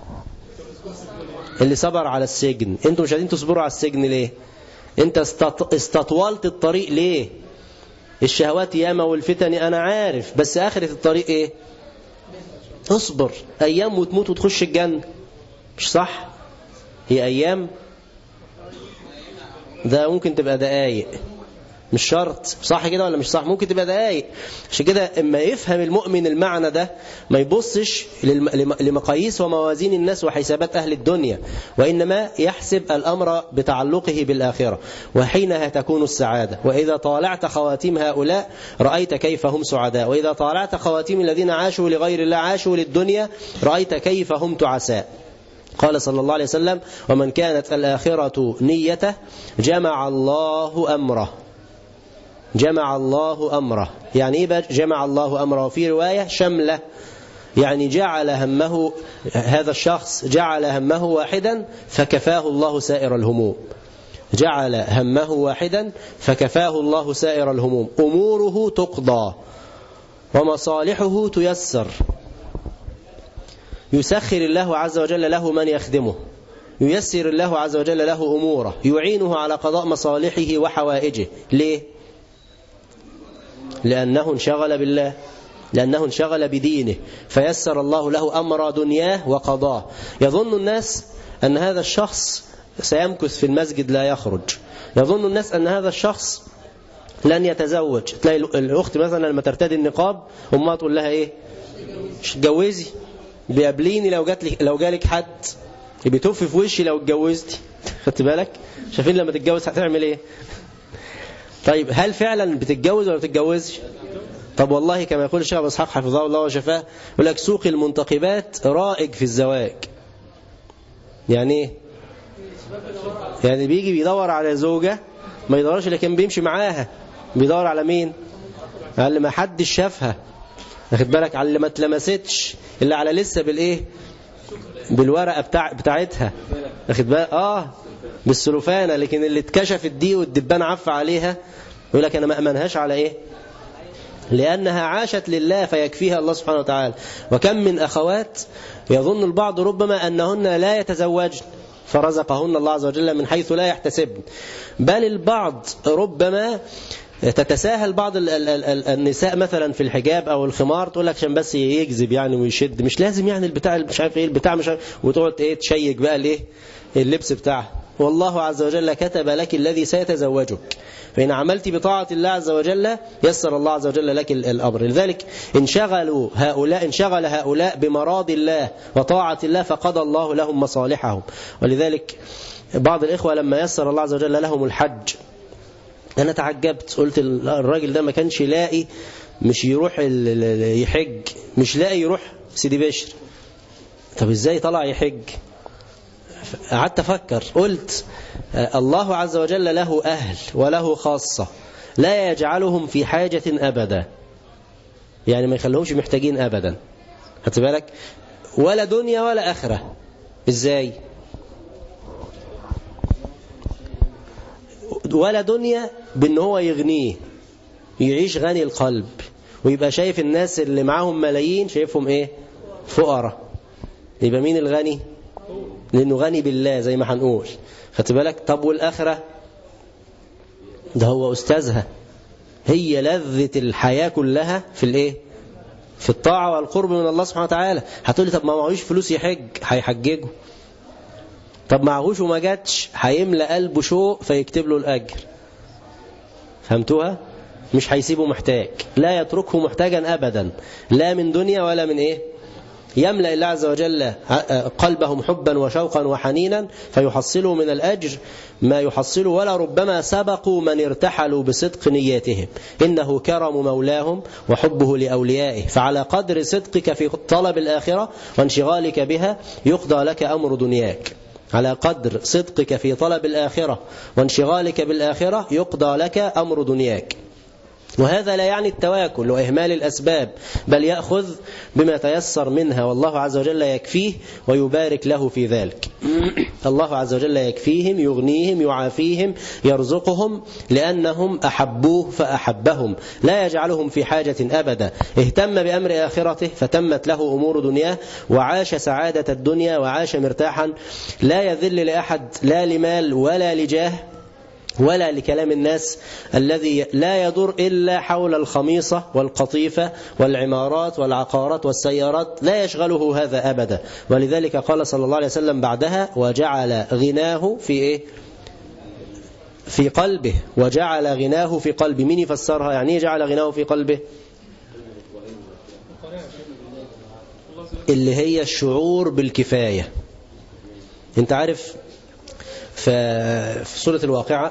اللي صبر على السجن. انتوا مش قادرين تصبروا على السجن ليه؟ انت استطولت الطريق ليه؟ الشهوات ياما والفتن انا عارف، بس اخرة الطريق ايه؟ اصبر ايام وتموت وتخش الجنة، مش صح؟ هي ايام، ده ممكن تبقى دقايق، مش شرط، صح كده ولا مش صح؟ ممكن تبقى دقايق. عشان كده اما يفهم المؤمن المعنى ده ما يبصش لمقاييس وموازين الناس وحسابات أهل الدنيا، وإنما يحسب الأمر بتعلقه بالآخرة، وحينها تكون السعادة. وإذا طالعت خواتيم هؤلاء رأيت كيف هم سعداء، وإذا طالعت خواتيم الذين عاشوا لغير الله عاشوا للدنيا رأيت كيف هم تعساء. قال صلى الله عليه وسلم: ومن كانت الآخرة نيته جمع الله أمره. جمع الله أمره، يعني إيه جمع الله أمره؟ وفي رواية شمله، يعني جعل همه، هذا الشخص جعل همه واحدا فكفاه الله سائر الهموم. جعل همه واحدا فكفاه الله سائر الهموم. أموره تقضى ومصالحه تيسر. يسخر الله عز وجل له من يخدمه، ييسر الله عز وجل له أموره، يعينه على قضاء مصالحه وحوائجه. ليه؟ لأنه انشغل بالله، لأنه انشغل بدينه، فيسر الله له أمر دنياه وقضاه. يظن الناس أن هذا الشخص سيمكث في المسجد لا يخرج، يظن الناس أن هذا الشخص لن يتزوج. تلاقي الأخت مثلا لما ترتدي النقاب أمها تقول لها إيه؟ مش تجوزي، بيقابليني لو جالك حد، بتوفي في وشي لو اتجوزتي. خدت بالك؟ شايفين لما تتجوز هتعمل إيه؟ طيب هل فعلا بتتجوز ولا بتتجوزش؟ طب والله كما يقول الشيخ أبو إسحاق حفظه الله وشفاه، يقول لك سوق المنتقبات رائج في الزواج. يعني ايه؟ يعني بيجي بيدور على زوجة، ما يدورش لكن بيمشي معاها، بيدور على مين؟ على اللي ما حدش شافها، واخد بالك؟ على اللي ما اتلمستش، اللي على لسه بالايه؟ بالورقة بتاعتها، واخد بالك؟ بالسلوفانة، لكن اللي اتكشفت دي والدبان عف عليها يقول لك انا ما امنهاش على ايه؟ لأنها عاشت لله فيكفيها الله سبحانه وتعالى. وكم من أخوات يظن البعض ربما أنهن لا يتزوجن فرزقهن الله عز وجل من حيث لا يحتسبن، بل البعض ربما تتساهل بعض النساء مثلا في الحجاب أو الخمار، تقول لك عشان بس يجذب يعني ويشد، مش لازم يعني البتاع مش عارف ايه البتاع مش عارف، وتقعد ايه تشيك بقى الايه اللبس بتاعها. والله عز وجل كتب لك الذي سيتزوجك، فإن عملت بطاعة الله عز وجل يسر الله عز وجل لك الأمر. لذلك انشغل هؤلاء بمراضي الله وطاعة الله فقضى الله لهم مصالحهم. ولذلك بعض الإخوة لما يسر الله عز وجل لهم الحج، أنا تعجبت، قلت الراجل ده ما كانش لاقي مش يروح يحج، مش لاقي يروح سيدي بشر، طب إزاي طلع يحج؟ قعدت أفكر، قلت الله عز وجل له أهل وله خاصة لا يجعلهم في حاجة أبدا، يعني ما يخليهمش محتاجين أبدا، خدت بالك؟ ولا دنيا ولا آخرة. إزاي؟ ولا دنيا بأن هو يغنيه، يعيش غني القلب، ويبقى شايف الناس اللي معاهم ملايين شايفهم إيه؟ فقراء. يبقى مين الغني؟ لأنه غني بالله زي ما هنقول، خدت بالك؟ طب والآخرة؟ ده هو أستاذها، هي لذة الحياة كلها في الإيه؟ في الطاعة والقرب من الله سبحانه وتعالى. هتقولي طب ما معهوش فلوس يحج، هيحججه. طب معهوش وما جاتش، هيملأ قلبه شوق فيكتب له الأجر. فهمتوها؟ مش هيسيبه محتاج، لا يتركه محتاجا أبدا، لا من دنيا ولا من إيه؟ يملأ الله عز وجل قلبهم حبا وشوقا وحنينا فيحصلوا من الأجر ما يحصلوا، ولا ربما سبقوا من ارتحلوا بصدق نياتهم. إنه كرم مولاهم وحبه لأوليائه، فعلى قدر صدقك في طلب الآخرة وانشغالك بها يقضى لك أمر دنياك. على قدر صدقك في طلب الآخرة وانشغالك بالآخرة يقضى لك أمر دنياك. وهذا لا يعني التواكل وإهمال الأسباب، بل يأخذ بما تيسر منها، والله عز وجل يكفيه ويبارك له في ذلك. الله عز وجل يكفيهم، يغنيهم، يعافيهم، يرزقهم، لأنهم أحبوه فأحبهم، لا يجعلهم في حاجة أبدا. اهتم بأمر آخرته فتمت له أمور دنياه، وعاش سعادة الدنيا، وعاش مرتاحا، لا يذل لأحد، لا لمال ولا لجاه ولا لكلام الناس الذي لا يدور إلا حول الخميصة والقطيفة والعمارات والعقارات والسيارات، لا يشغله هذا أبدا. ولذلك قال صلى الله عليه وسلم بعدها: وجعل غناه في إيه؟ في قلبه. وجعل غناه في قلبه. مين يفسرها؟ يعني إيه جعل غناه في قلبه؟ اللي هي الشعور بالكفاية. انت عارف في سورة الواقعة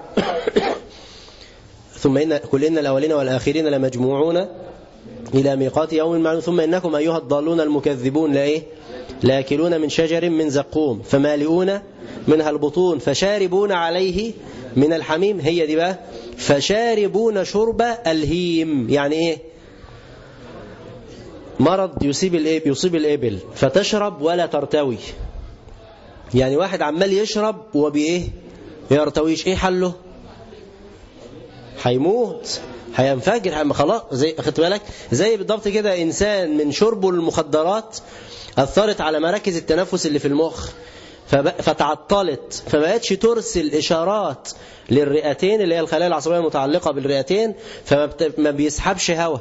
ثم قل إن الأولين والآخرين لمجموعون إلى ميقات يوم معلوم ثم إنكم أيها الضالون المكذبون لآكلون من شجر من زقوم فمالئون منها البطون فشاربون عليه من الحميم. هي دي بقى فشاربون شرب الهيم. يعني إيه؟ مرض يصيب الإبل فتشرب ولا ترتوي. يعني واحد عمال يشرب وبإيه يرتويش، إيه حله؟ هيموت، هينفجر، خلاص. زي خدت بالك، زي بالضبط كده إنسان من شربه المخدرات أثرت على مراكز التنفس اللي في المخ فتعطلت، فبقتش ترسل إشارات للرئتين اللي هي الخلايا العصبية المتعلقة بالرئتين، فما بيسحبش هواء.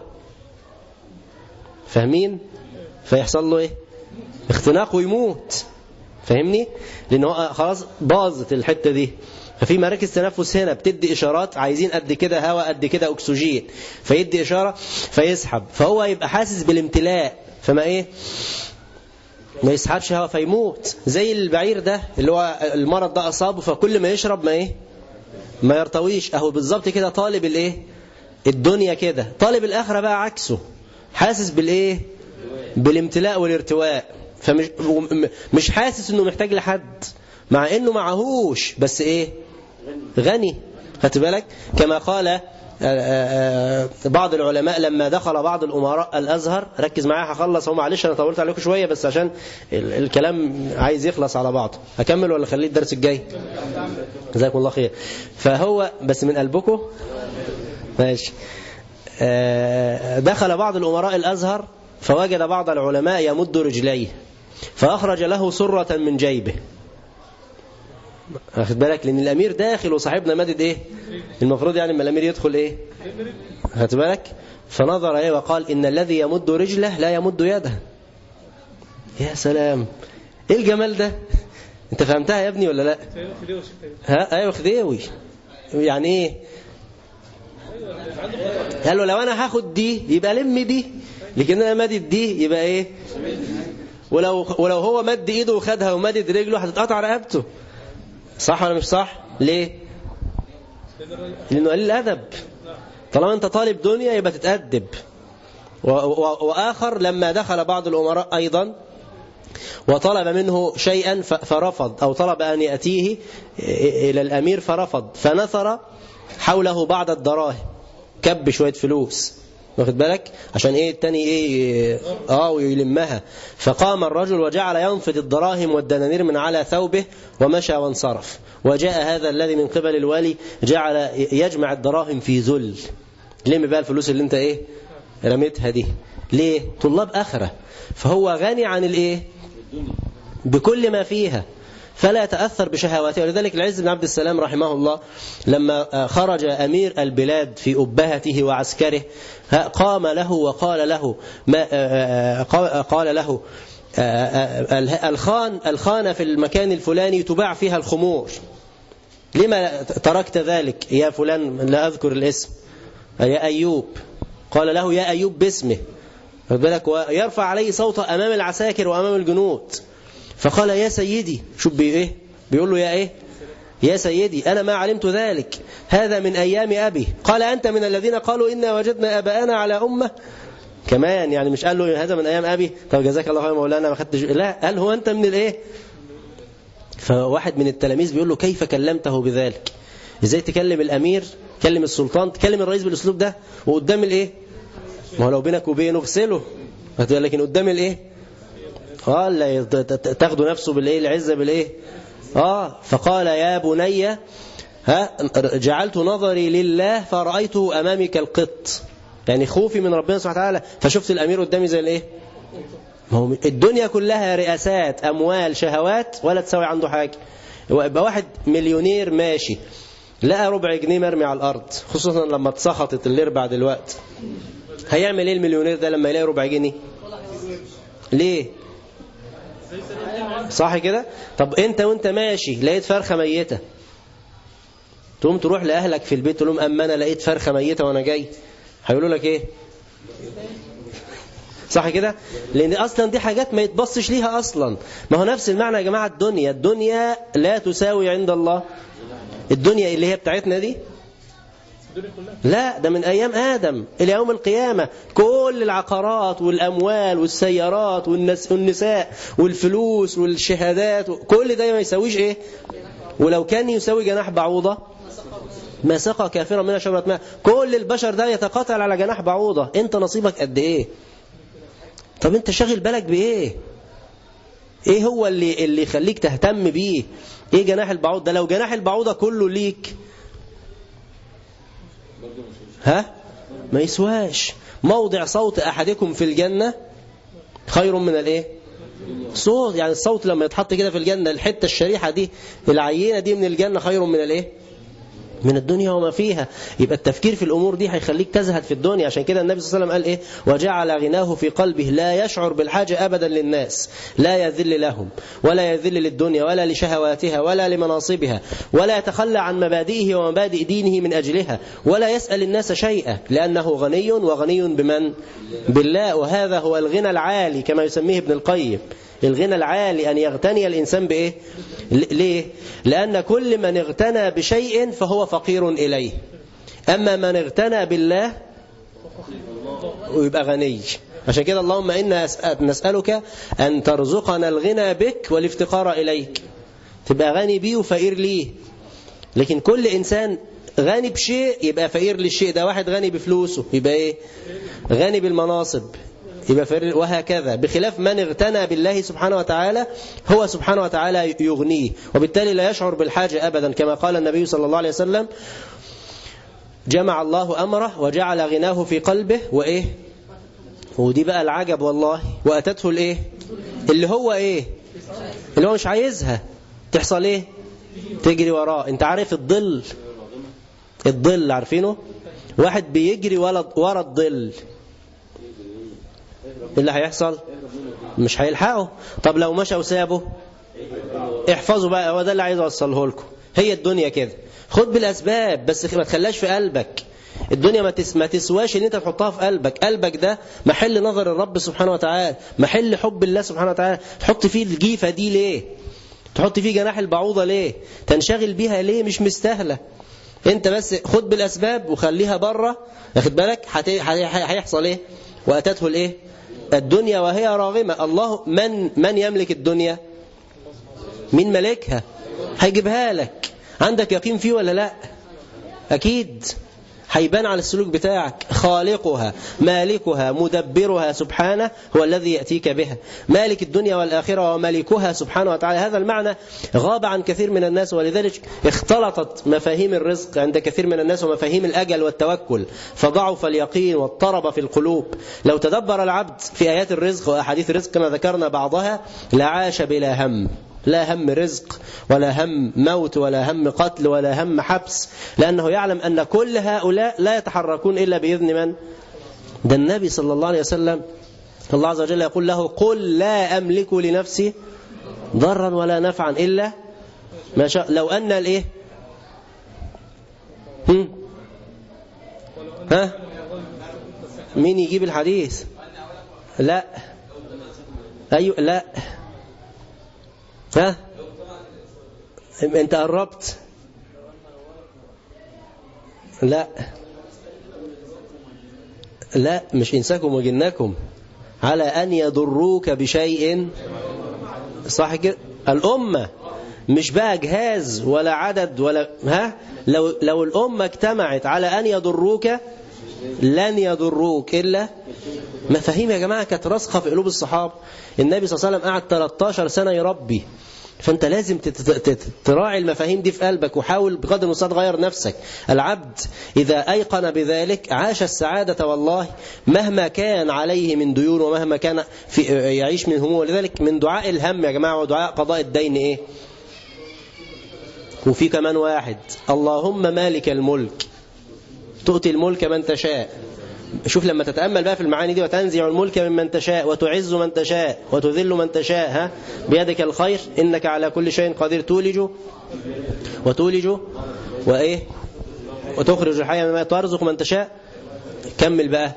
فاهمين؟ فيحصل له إيه؟ اختناق ويموت. فاهمني؟ لأنه خلاص باظت الحتة دي. ففي مراكز تنفس هنا بتدي إشارات، عايزين قد كده هواء، قد كده أكسجين، فيدي إشارة فيسحب، فهو يبقى حاسس بالامتلاء، فما إيه؟ ما يسحبش هواء فيموت. زي البعير ده اللي هو المرض ده أصابه، فكل ما يشرب ما إيه؟ ما يرتويش. أهو بالظبط كده طالب الإيه؟ الدنيا كده. طالب الآخرة بقى عكسه، حاسس بالإيه؟ بالامتلاء والارتواء، فمش حاسس انه محتاج لحد، مع انه معهوش، بس ايه؟ غني. خدت بالك؟ كما قال بعض العلماء لما دخل بعض الأمراء الأزهر. ركز معايا هخلص، هو معلش انا طولت عليكم شوية بس عشان الكلام عايز يخلص على بعضه. هكمل ولا خليه الدرس الجاي؟ جزاكم الله خير. فهو بس من قلبكم ماشي. دخل بعض الأمراء الأزهر فوجد بعض العلماء يمد رجليه فأخرج له سرة من جيبه. أخذ بالك؟ لأن الأمير داخل وصاحبنا مدد إيه؟ المفروض يعني ما الأمير يدخل إيه؟ أخذ بالك؟ فنظر إيه وقال: إن الذي يمد رجله لا يمد يده. يا سلام، إيه الجمال ده؟ أنت فهمتها يا ابني ولا لا؟ أيوة خديوي. يعني إيه؟ قال له لو أنا هاخد دي يبقى لم دي، لكن أنا مدد دي يبقى إيه؟ ولو هو مد إيده وخدها ومدد رجله هتتقطع رقبته. صح ولا مش صح؟ ليه؟ لأنه قليل الأدب. طالما أنت طالب دنيا يبقى تتأدب. وآخر لما دخل بعض الأمراء أيضا وطلب منه شيئا فرفض، أو طلب أن يأتيه إلى الأمير فرفض، فنثر حوله بعض الدراهم، كب شوية فلوس، واخد بالك؟ عشان ايه التاني ايه ويلمها. فقام الرجل وجعل ينفض الدراهم والدنانير من على ثوبه ومشى وانصرف. وجاء هذا الذي من قبل الولي جعل يجمع الدراهم في ذل. لم بقى الفلوس اللي انت ايه رميتها دي. ليه؟ طلاب آخرة. فهو غني عن الايه بكل ما فيها، فلا يتأثر بشهواته. ولذلك العز بن عبد السلام رحمه الله لما خرج أمير البلاد في أبهته وعسكره قام له وقال له قال له الخانة في المكان الفلاني تباع فيها الخمور، لما تركت ذلك يا فلان؟ لا أذكر الاسم. يا أيوب. قال له يا أيوب باسمه، ويرفع عليه صوته أمام العساكر وأمام الجنود. فقال يا سيدي. شوف بيقول له يا ايه؟ يا سيدي أنا ما علمت ذلك، هذا من أيام أبي. قال أنت من الذين قالوا إنا وجدنا أباءنا على أمة؟ كمان يعني مش قال له هذا من أيام أبي؟ طب جزاك الله خير مولانا ما خدتش. لا، قال هو أنت من الايه؟ فواحد من التلاميذ بيقول له كيف كلمته بذلك؟ ازاي تكلم الأمير تكلم السلطان، تكلم الرئيس بالاسلوب ده وقدام الايه؟ ما هو لو بينك وبينه اغسله، لكن قدام الايه؟ لا تاخدوا نفسه بالايه؟ العزه بالايه؟ فقال يا بني جعلت نظري لله فرأيته امامي القط، يعني خوفي من ربنا سبحانه وتعالى فشفت الامير قدامي زي الايه؟ ما هو الدنيا كلها رئاسات، اموال، شهوات، ولا تساوي عنده حاجه. يبقى واحد مليونير ماشي لقى ربع جنيه مرمي على الارض، خصوصا لما اتسخطت الارباع دلوقتي، هيعمل ايه المليونير ده لما يلاقي ربع جنيه؟ ليه؟ صح كده؟ طب انت وانت ماشي لقيت فرخه ميته، تقوم تروح لاهلك في البيت تقول لهم اما انا لقيت فرخه ميته وانا جاي، هيقولوا لك ايه؟ صح كده؟ لان اصلا دي حاجات ما يتبصش ليها اصلا. ما هو نفس المعنى يا جماعه. الدنيا لا تساوي عند الله. الدنيا اللي هي بتاعتنا دي لا، ده من ايام ادم الى يوم القيامه. كل العقارات والاموال والسيارات والنساء والفلوس والشهادات كل ده ما يساويش ايه؟ ولو كان يساوي جناح بعوضه ما سقى كافرا منها شربة ماء. كل البشر ده يتقاتل على جناح بعوضه، انت نصيبك قد ايه؟ طب انت شاغل بالك بايه؟ ايه هو اللي يخليك تهتم بيه؟ ايه جناح البعوض ده؟ لو جناح البعوضه كله ليك ما يسواش. موضع صوت احدكم في الجنه خير من الايه؟ صوت، يعني الصوت لما يتحط كده في الجنه، الحته الشريحه دي العينه دي من الجنه خير من الايه؟ من الدنيا وما فيها. يبقى التفكير في الأمور دي هيخليك تزهد في الدنيا. عشان كده النبي صلى الله عليه وسلم قال إيه؟ وجعل غناه في قلبه لا يشعر بالحاجة أبدا للناس، لا يذل لهم ولا يذل للدنيا ولا لشهواتها ولا لمناصبها، ولا يتخلى عن مبادئه ومبادئ دينه من أجلها، ولا يسأل الناس شيئا، لأنه غني، وغني بمن؟ بالله. وهذا هو الغنى العالي كما يسميه ابن القيم. الغنى العالي أن يغتني الإنسان بإيه؟ ليه؟ لأن كل من اغتنى بشيء فهو فقير إليه، أما من اغتنى بالله ويبقى غني. عشان كده اللهم إنا نسألك أن ترزقنا الغنى بك والافتقار إليك، تبقى غني بيه وفقير ليه. لكن كل إنسان غني بشيء يبقى فقير للشيء ده. واحد غني بفلوسه يبقى إيه؟ غني بالمناصب يبقى فقير، وهكذا. بخلاف من اغتنى بالله سبحانه وتعالى هو سبحانه وتعالى يغنيه، وبالتالي لا يشعر بالحاجة أبدا. كما قال النبي صلى الله عليه وسلم: جمع الله أمره وجعل غناه في قلبه وإيه؟ ودي بقى العجب والله. وأتته الإيه؟ اللي هو إيه؟ اللي هو مش عايزها تحصل إيه؟ تجري وراه. أنت عارف الظل عارفينه؟ واحد بيجري ورا الظل، اللي هيحصل مش هيلحقه. طب لو مشى وسابه، احفظوا بقى، هو ده اللي عايز اوصله لكم. هي الدنيا كده، خد بالاسباب بس ما تخليهاش في قلبك. الدنيا ما تسواش ان انت تحطها في قلبك. قلبك ده محل نظر الرب سبحانه وتعالى، محل حب الله سبحانه وتعالى. تحط فيه الجيفة دي ليه؟ تحط فيه جناح البعوضة ليه؟ تنشغل بيها ليه؟ مش مستاهله. انت بس خد بالاسباب وخليها بره، واخد بالك؟ هيحصل ايه؟ واتته الايه؟ الدنيا وهي راغمة. الله من يملك الدنيا؟ مين ملكها؟ هيجيبها لك. عندك يقين فيه ولا لا؟ أكيد هيبان على السلوك بتاعك. خالقها مالكها مدبرها سبحانه هو الذي يأتيك بها. مالك الدنيا والآخرة وملكها سبحانه وتعالى. هذا المعنى غاب عن كثير من الناس، ولذلك اختلطت مفاهيم الرزق عند كثير من الناس ومفاهيم الأجل والتوكل، فضعف اليقين واضطرب في القلوب. لو تدبر العبد في آيات الرزق وأحاديث الرزق كما ذكرنا بعضها لعاش بلا هم. لا هم رزق ولا هم موت ولا هم قتل ولا هم حبس، لأنه يعلم أن كل هؤلاء لا يتحركون إلا بإذن من؟ ده النبي صلى الله عليه وسلم. الله عز وجل يقول له: قل لا أملك لنفسي ضرا ولا نفعا إلا ما شاء. لو أن الإيه؟ مين يجيب الحديث؟ لا أيوة لا انت قربت. لا مش إنساكم وجنكم على أن يضروك بشيء، صح كده؟ الأمة مش بقى جهاز ولا عدد ولا لو الأمة اجتمعت على أن يضروك لن يضروك إلا مفاهيم يا جماعة كانت راسخة في قلوب الصحابة. النبي صلى الله عليه وسلم قعد 13 سنة يربي، فأنت لازم تراعي المفاهيم دي في قلبك، وحاول بقدر المستطاع تغير نفسك. العبد إذا أيقن بذلك عاش السعادة والله، مهما كان عليه من ديون ومهما كان يعيش من هموم. ولذلك من دعاء الهم يا جماعة ودعاء قضاء الدين إيه؟ وفي كمان واحد، اللهم مالك الملك تؤتي الملك من تشاء. شوف لما تتأمل بقى في المعاني دي، وتنزع الملك ممن تشاء وتعز من تشاء وتذل من تشاء، بيدك الخير إنك على كل شيء قدير، وتولج وإيه وتخرج الحي مما ترزق من تشاء. كمل بقى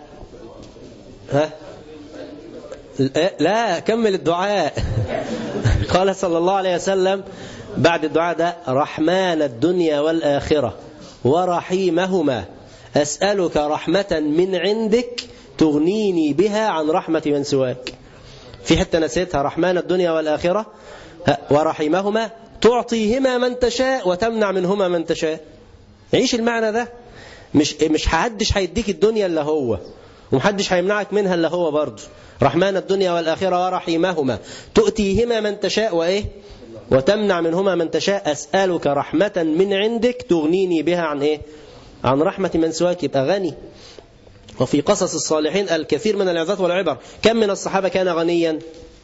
لا كمل الدعاء. قال صلى الله عليه وسلم بعد الدعاء ده: رحمن الدنيا والآخرة ورحيمهما أسألك رحمة من عندك تغنيني بها عن رحمة من سواك. في حتة نسيتها، رحمن الدنيا والآخرة ورحيمهما تعطيهما من تشاء وتمنع منهما من تشاء. عيش المعنى ده. مش حدش هيديك الدنيا إلا هو، ومحدش هيمنعك منها إلا هو برضه. رحمن الدنيا والآخرة ورحيمهما تؤتيهما من تشاء وإيه وتمنع منهما من تشاء. أسألك رحمة من عندك تغنيني بها عن إيه عن رحمة من سواك. يبقى غني. وفي قصص الصالحين الكثير من العظات والعبر. كم من الصحابة كان غنيا؟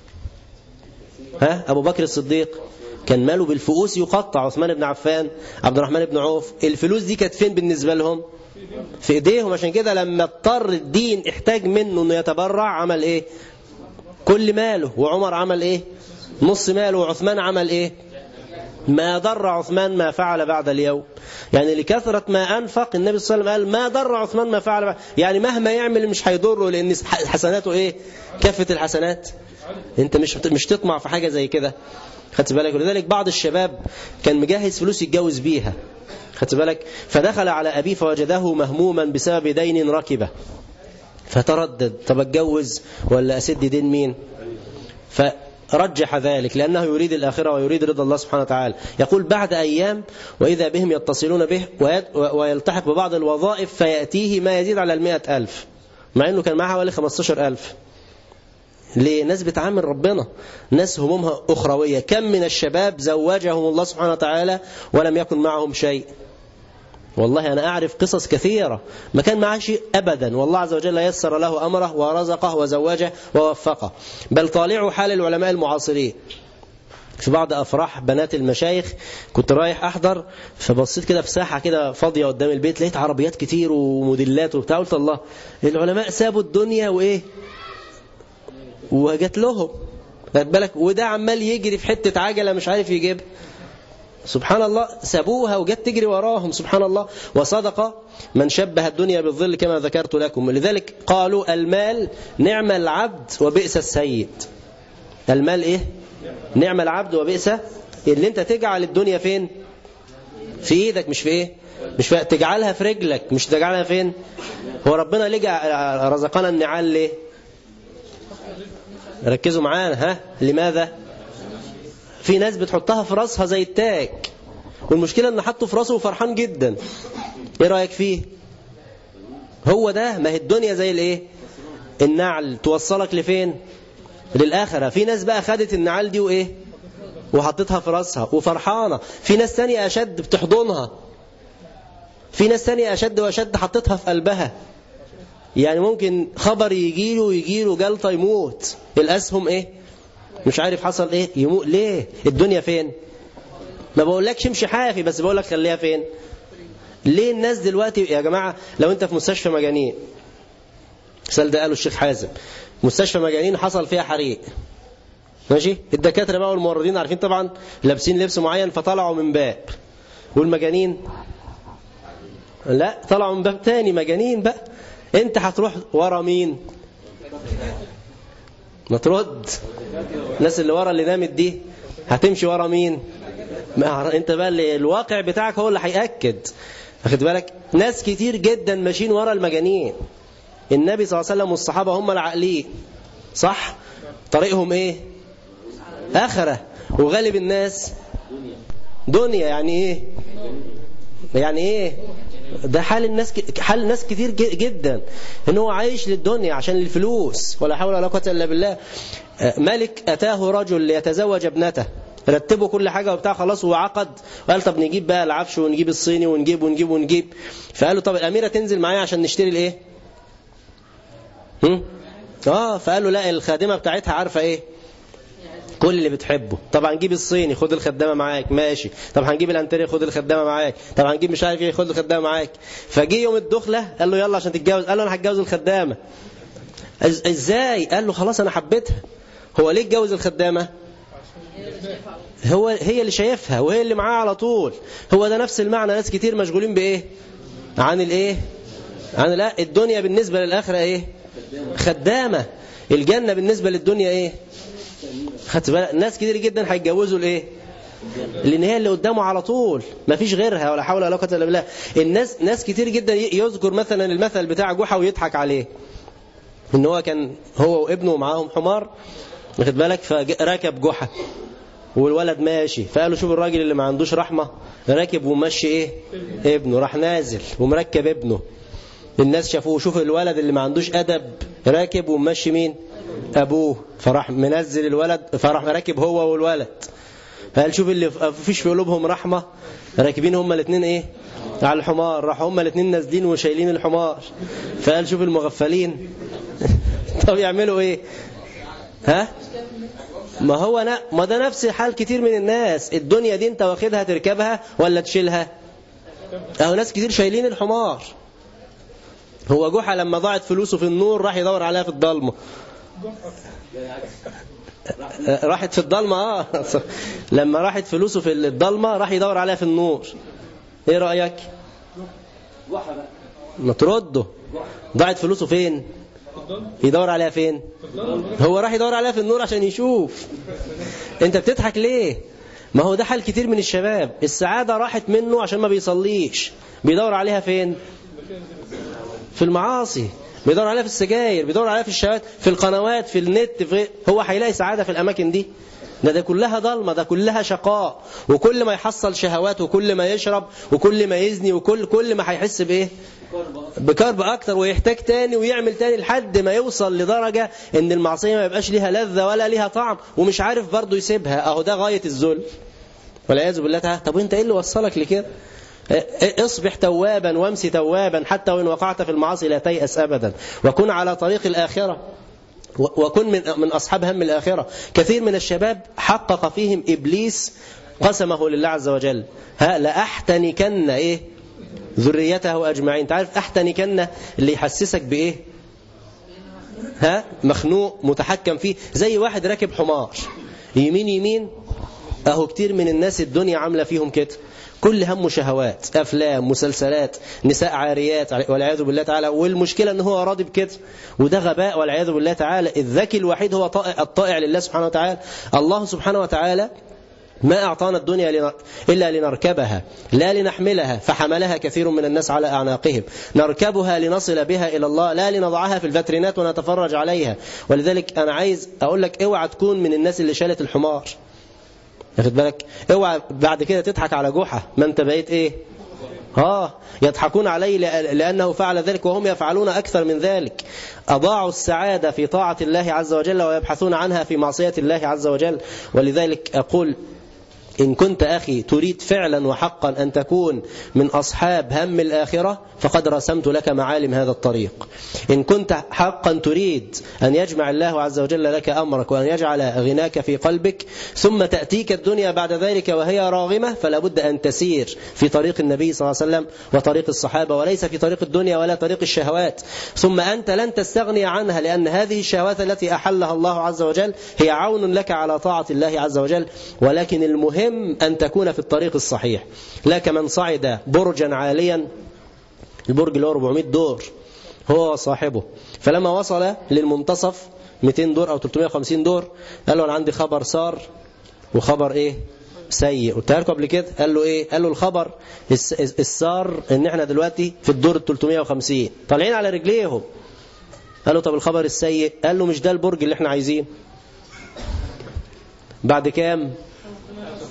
أبو بكر الصديق كان ماله بالفؤوس يقطع، عثمان بن عفان، عبد الرحمن بن عوف. الفلوس دي كانت فين بالنسبة لهم؟ في ايديهم. عشان كده لما اضطر الدين احتاج منه انه يتبرع عمل ايه؟ كل ماله. وعمر عمل ايه؟ نص ماله. وعثمان عمل ايه؟ ما ضر عثمان ما فعل بعد اليوم. يعني لكثرة ما أنفق النبي صلى الله عليه وسلم قال ما ضر عثمان ما فعل بعد. يعني مهما يعمل مش هيضره، لأن حسناته إيه؟ كافة الحسنات. أنت مش تطمع في حاجة زي كده. خدت بالك؟ ولذلك بعض الشباب كان مجهز فلوس يتجوز بيها، خدت بالك؟ فدخل على أبيه فوجده مهموما بسبب دين ركبه، فتردد، طب اتجوز ولا أسد دين مين؟ فرجح ذلك لأنه يريد الآخرة ويريد رضا الله سبحانه وتعالى. يقول بعد أيام وإذا بهم يتصلون به ويلتحق ببعض الوظائف فيأتيه ما يزيد على 100,000، مع أنه كان معها حوالي 15,000. ليه؟ ناس بتعامل ربنا، ناس همومها أخروية. كم من الشباب زوجهم الله سبحانه وتعالى ولم يكن معهم شيء. والله أنا أعرف قصص كثيرة ما كان معه شيء أبدا، والله عز وجل يسر له أمره ورزقه وزوجه ووفقه. بل طالعوا حال العلماء المعاصرين. في بعض أفراح بنات المشايخ كنت رايح أحضر، فبصيت كده في ساحة كده فاضية قدام البيت، لقيت عربيات كتير وموديلات وبتاع. قلت الله، العلماء سابوا الدنيا وإيه وجت لهم، خد بالك؟ وده عمال يجري في حتة عجلة مش عارف يجيب. سبحان الله، سابوها وجت تجري وراهم. سبحان الله. وصدق من شبه الدنيا بالظل كما ذكرت لكم. لذلك قالوا المال نعم العبد وبئس السيد. المال ايه؟ نعم العبد وبئس. اللي انت تجعل الدنيا فين؟ في ايدك، مش في ايه؟ مش في تجعلها في رجلك، مش تجعلها فين؟ هو ربنا ليه رزقنا النعال ليه؟ ركزوا معانا. لماذا؟ في ناس بتحطها في راسها زي التاج، والمشكلة ان حطه في راسه وفرحان جدا. ايه رأيك فيه؟ هو ده. ما هي الدنيا زي الايه؟ النعل، توصلك لفين؟ للآخرة. في ناس بقى خدت النعال دي وايه وحطتها في راسها وفرحانة. في ناس تانية أشد بتحضنها. في ناس تانية أشد وأشد حطتها في قلبها. يعني ممكن خبر يجيله جلطة يموت. الأسهم ايه؟ مش عارف حصل ايه يموت. ليه؟ الدنيا فين؟ ما بقولكش امشي حافي، بس بقولك خليها فين. ليه الناس دلوقتي يا جماعة؟ لو انت في مستشفى مجانين، مثال ده قاله الشيخ حازم، مستشفى مجانين حصل فيها حريق، ماشي؟ الدكاترة بقى والممرضين عارفين طبعا لابسين لبس معين فطلعوا من باب، والمجانين لا طلعوا من باب تاني. مجانين بقى. انت هتروح ورا مين؟ ما ترد. الناس اللي ورا اللي نامت دي هتمشي ورا مين؟ انت بقى اللي الواقع بتاعك هو اللي هيأكد. واخد بالك؟ ناس كتير جدا ماشيين ورا المجانين. النبي صلى الله عليه وسلم والصحابة هم العاقلين، صح؟ طريقهم ايه؟ آخرة. وغالب الناس دنيا يعني ايه؟ يعني ايه؟ ده حال الناس كتير جدا، ان هو عايش للدنيا عشان الفلوس، ولا حول ولا قوة الا بالله. ملك اتاه رجل ليتزوج ابنته، رتبوا كل حاجة وبتاع خلاص وعقد، وقال طب نجيب بقى العفش ونجيب الصيني ونجيب. فقالوا طب الأميرة تنزل معايا عشان نشتري الايه؟ فقالوا لا، الخادمة بتاعتها عارفة ايه؟ كل اللي بتحبه. طب هنجيب الصيني، خد الخدامة معاك، ماشي. طب هنجيب الانتريه، خد الخدامة معاك. طب هنجيب مش عارف ايه، خد الخدامة معاك. فجي يوم الدخلة قال له يلا عشان تتجوز، قال له انا هتجوز الخدامة. ازاي؟ قال له خلاص انا حبيتها. هو ليه اتجوز الخدامة؟ هي اللي شايفها وهي اللي معاه على طول. هو ده نفس المعنى. ناس كتير مشغولين بايه؟ عن الايه؟ عن لا الدنيا بالنسبة للآخرة ايه؟ خدامة. الجنة بالنسبة للدنيا ايه؟ خدت بالك؟ ناس كتير جدا هيتجوزوا الايه؟ لان هي اللي قدامه على طول، ما فيش غيرها، ولا حول ولا قوه الا بالله. ناس كتير جدا يذكر مثلا المثل بتاع جحا ويضحك عليه، ان هو كان هو وابنه معاهم حمار، واخد بالك، فركب جحا والولد ماشي، فقالوا شوف الراجل اللي ما عندوش رحمه، راكب وماشي ايه؟ ابنه. راح نازل ومركب ابنه. الناس شافوه، شوف الولد اللي ما عندوش ادب، راكب وماشي مين؟ ابوه. فراح منزل الولد، فراح راكب هو والولد. فقال شوف اللي فيش في قلوبهم رحمه، راكبين هما الاثنين ايه؟ على الحمار. راح هما الاثنين نازلين وشايلين الحمار. فقال شوف المغفلين. طب يعملوا ايه؟ ما ده نفس حال كتير من الناس. الدنيا دي انت واخدها تركبها ولا تشيلها؟ اهو ناس كتير شايلين الحمار. هو جحا لما ضاعت فلوسه في النور راح يدور عليها في الضلمه. راحت في الضلمه. لما راحت فلوسه في الضلمه راح يدور عليها في النور. ايه رايك؟ ما ترده. ضاعت فلوسه فين؟ يدور عليها فين؟ هو راح يدور عليها في النور عشان يشوف. انت بتضحك ليه؟ ما هو ده حال كتير من الشباب. السعاده راحت منه عشان ما بيصليش. بيدور عليها فين؟ في المعاصي. بيدور عليها في السجاير، بيدور عليها في الشهوات، في القنوات، في النت. هو هيلاقي سعادة في الأماكن دي؟ ده كلها ضلمة، ده كلها شقاء. وكل ما يحصل شهوات، وكل ما يشرب، وكل ما يزني، وكل ما هيحس بإيه؟ بكرب أكتر، ويحتاج تاني ويعمل تاني، لحد ما يوصل لدرجة إن المعصية ما يبقاش ليها لذة ولا ليها طعم، ومش عارف برضه يسيبها. أهو ده غاية الذل والعياذ بالله تعالى. طب وانت ايه اللي وصلك لكده؟ اصبح توابا وامسي توابا، حتى وإن وقعت في المعاصي لا تيأس أبدا، وكن على طريق الآخرة، وكن من أصحاب هم الآخرة. كثير من الشباب حقق فيهم إبليس قسمه لله عز وجل، لأحتنكن إيه؟ ذريته أجمعين. تعرف أحتنكن اللي يحسسك بإيه؟ مخنوق متحكم فيه، زي واحد راكب حمار يمين. أهو كتير من الناس الدنيا عاملة فيهم كده، كل همه شهوات، أفلام، مسلسلات، نساء عاريات والعياذ بالله تعالى. والمشكلة أنه هو راضي بكده، وده غباء والعياذ بالله تعالى. الذكي الوحيد هو الطائع لله سبحانه وتعالى. الله سبحانه وتعالى ما أعطانا الدنيا إلا لنركبها لا لنحملها، فحملها كثير من الناس على أعناقهم. نركبها لنصل بها إلى الله، لا لنضعها في الفترينات ونتفرج عليها. ولذلك أنا عايز أقول لك اوعى تكون من الناس اللي شالت الحمار، واخد بالك؟ اوعى بعد كده تضحك على جحا، ما انت بقيت ايه؟ يضحكون عليه لأنه فعل ذلك وهم يفعلون أكثر من ذلك. أضاعوا السعادة في طاعة الله عز وجل ويبحثون عنها في معصية الله عز وجل. ولذلك أقول إن كنت أخي تريد فعلا وحقا أن تكون من أصحاب هم الآخرة، فقد رسمت لك معالم هذا الطريق. إن كنت حقا تريد أن يجمع الله عز وجل لك أمرك وأن يجعل غناك في قلبك، ثم تأتيك الدنيا بعد ذلك وهي راغمة، فلا بد أن تسير في طريق النبي صلى الله عليه وسلم وطريق الصحابة، وليس في طريق الدنيا ولا طريق الشهوات. ثم أنت لن تستغني عنها، لأن هذه الشهوات التي أحلها الله عز وجل هي عون لك على طاعة الله عز وجل. ولكن المهم أن تكون في الطريق الصحيح، لا كمن صعد برجا عاليا، البرج اللي هو 400 دور هو وصاحبه، فلما وصل للمنتصف 200 دور أو 350 دور قال له أنا عندي خبر سار وخبر إيه؟ سيء. قلت لكم قبل كده. قال له إيه؟ قال له الخبر السار إن إحنا دلوقتي في الدور 350 طالعين على رجليهم. قال له طب الخبر السيء؟ قال له مش ده البرج اللي إحنا عايزين. بعد كام؟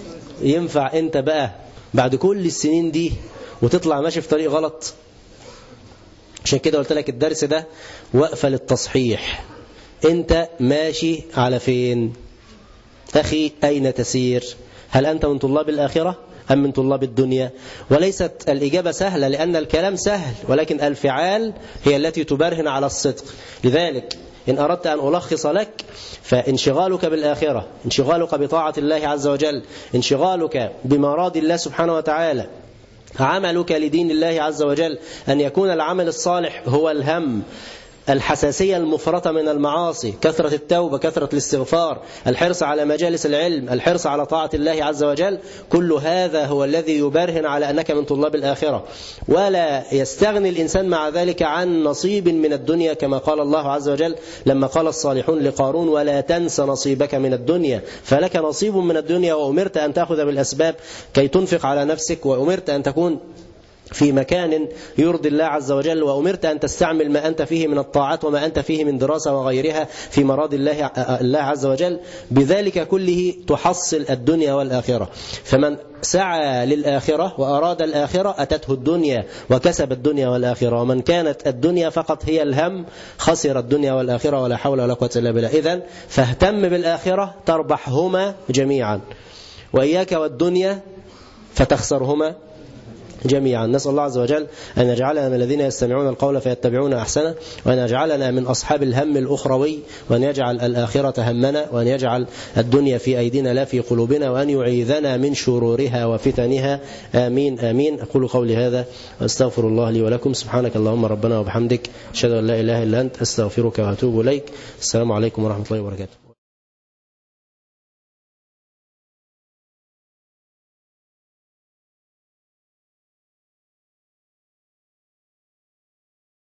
ينفع أنت بقى بعد كل السنين دي وتطلع ماشي في طريق غلط؟ عشان كده قلت لك الدرس ده وقفة للتصحيح. أنت ماشي على فين؟ أخي أين تسير؟ هل أنت من طلاب الآخرة أم من طلاب الدنيا؟ وليست الإجابة سهلة، لأن الكلام سهل ولكن الفعال هي التي تبرهن على الصدق. لذلك إن أردت أن ألخص لك، فانشغالك بالآخرة، انشغالك بطاعة الله عز وجل، انشغالك بمراد الله سبحانه وتعالى، عملك لدين الله عز وجل، أن يكون العمل الصالح هو الهم، الحساسية المفرطة من المعاصي، كثرة التوبة، كثرة الاستغفار، الحرص على مجالس العلم، الحرص على طاعة الله عز وجل، كل هذا هو الذي يبرهن على أنك من طلاب الآخرة. ولا يستغني الإنسان مع ذلك عن نصيب من الدنيا، كما قال الله عز وجل لما قال الصالحون لقارون: ولا تنس نصيبك من الدنيا. فلك نصيب من الدنيا، وأمرت أن تأخذ بالأسباب كي تنفق على نفسك، وأمرت أن تكون في مكان يرضي الله عز وجل، وأمرت أن تستعمل ما أنت فيه من الطاعات وما أنت فيه من دراسة وغيرها في مراد الله عز وجل. بذلك كله تحصل الدنيا والآخرة. فمن سعى للآخرة وأراد الآخرة أتته الدنيا وكسب الدنيا والآخرة، ومن كانت الدنيا فقط هي الهم خسر الدنيا والآخرة، ولا حول ولا قوة إلا بالله. إذن فاهتم بالآخرة تربحهما جميعا، وإياك والدنيا فتخسرهما جميعا. نسأل الله عز وجل أن يجعلنا من الذين يستمعون القول فيتبعون أحسنه، وأن يجعلنا من أصحاب الهم الأخروي، وأن يجعل الآخرة همنا، وأن يجعل الدنيا في أيدينا لا في قلوبنا، وأن يعيذنا من شرورها وفتنها. آمين آمين. أقول قولي هذا أستغفر الله لي ولكم. سبحانك اللهم ربنا وبحمدك، أشهد أن لا إله إلا أنت، أستغفرك وأتوب إليك. السلام عليكم ورحمة الله وبركاته.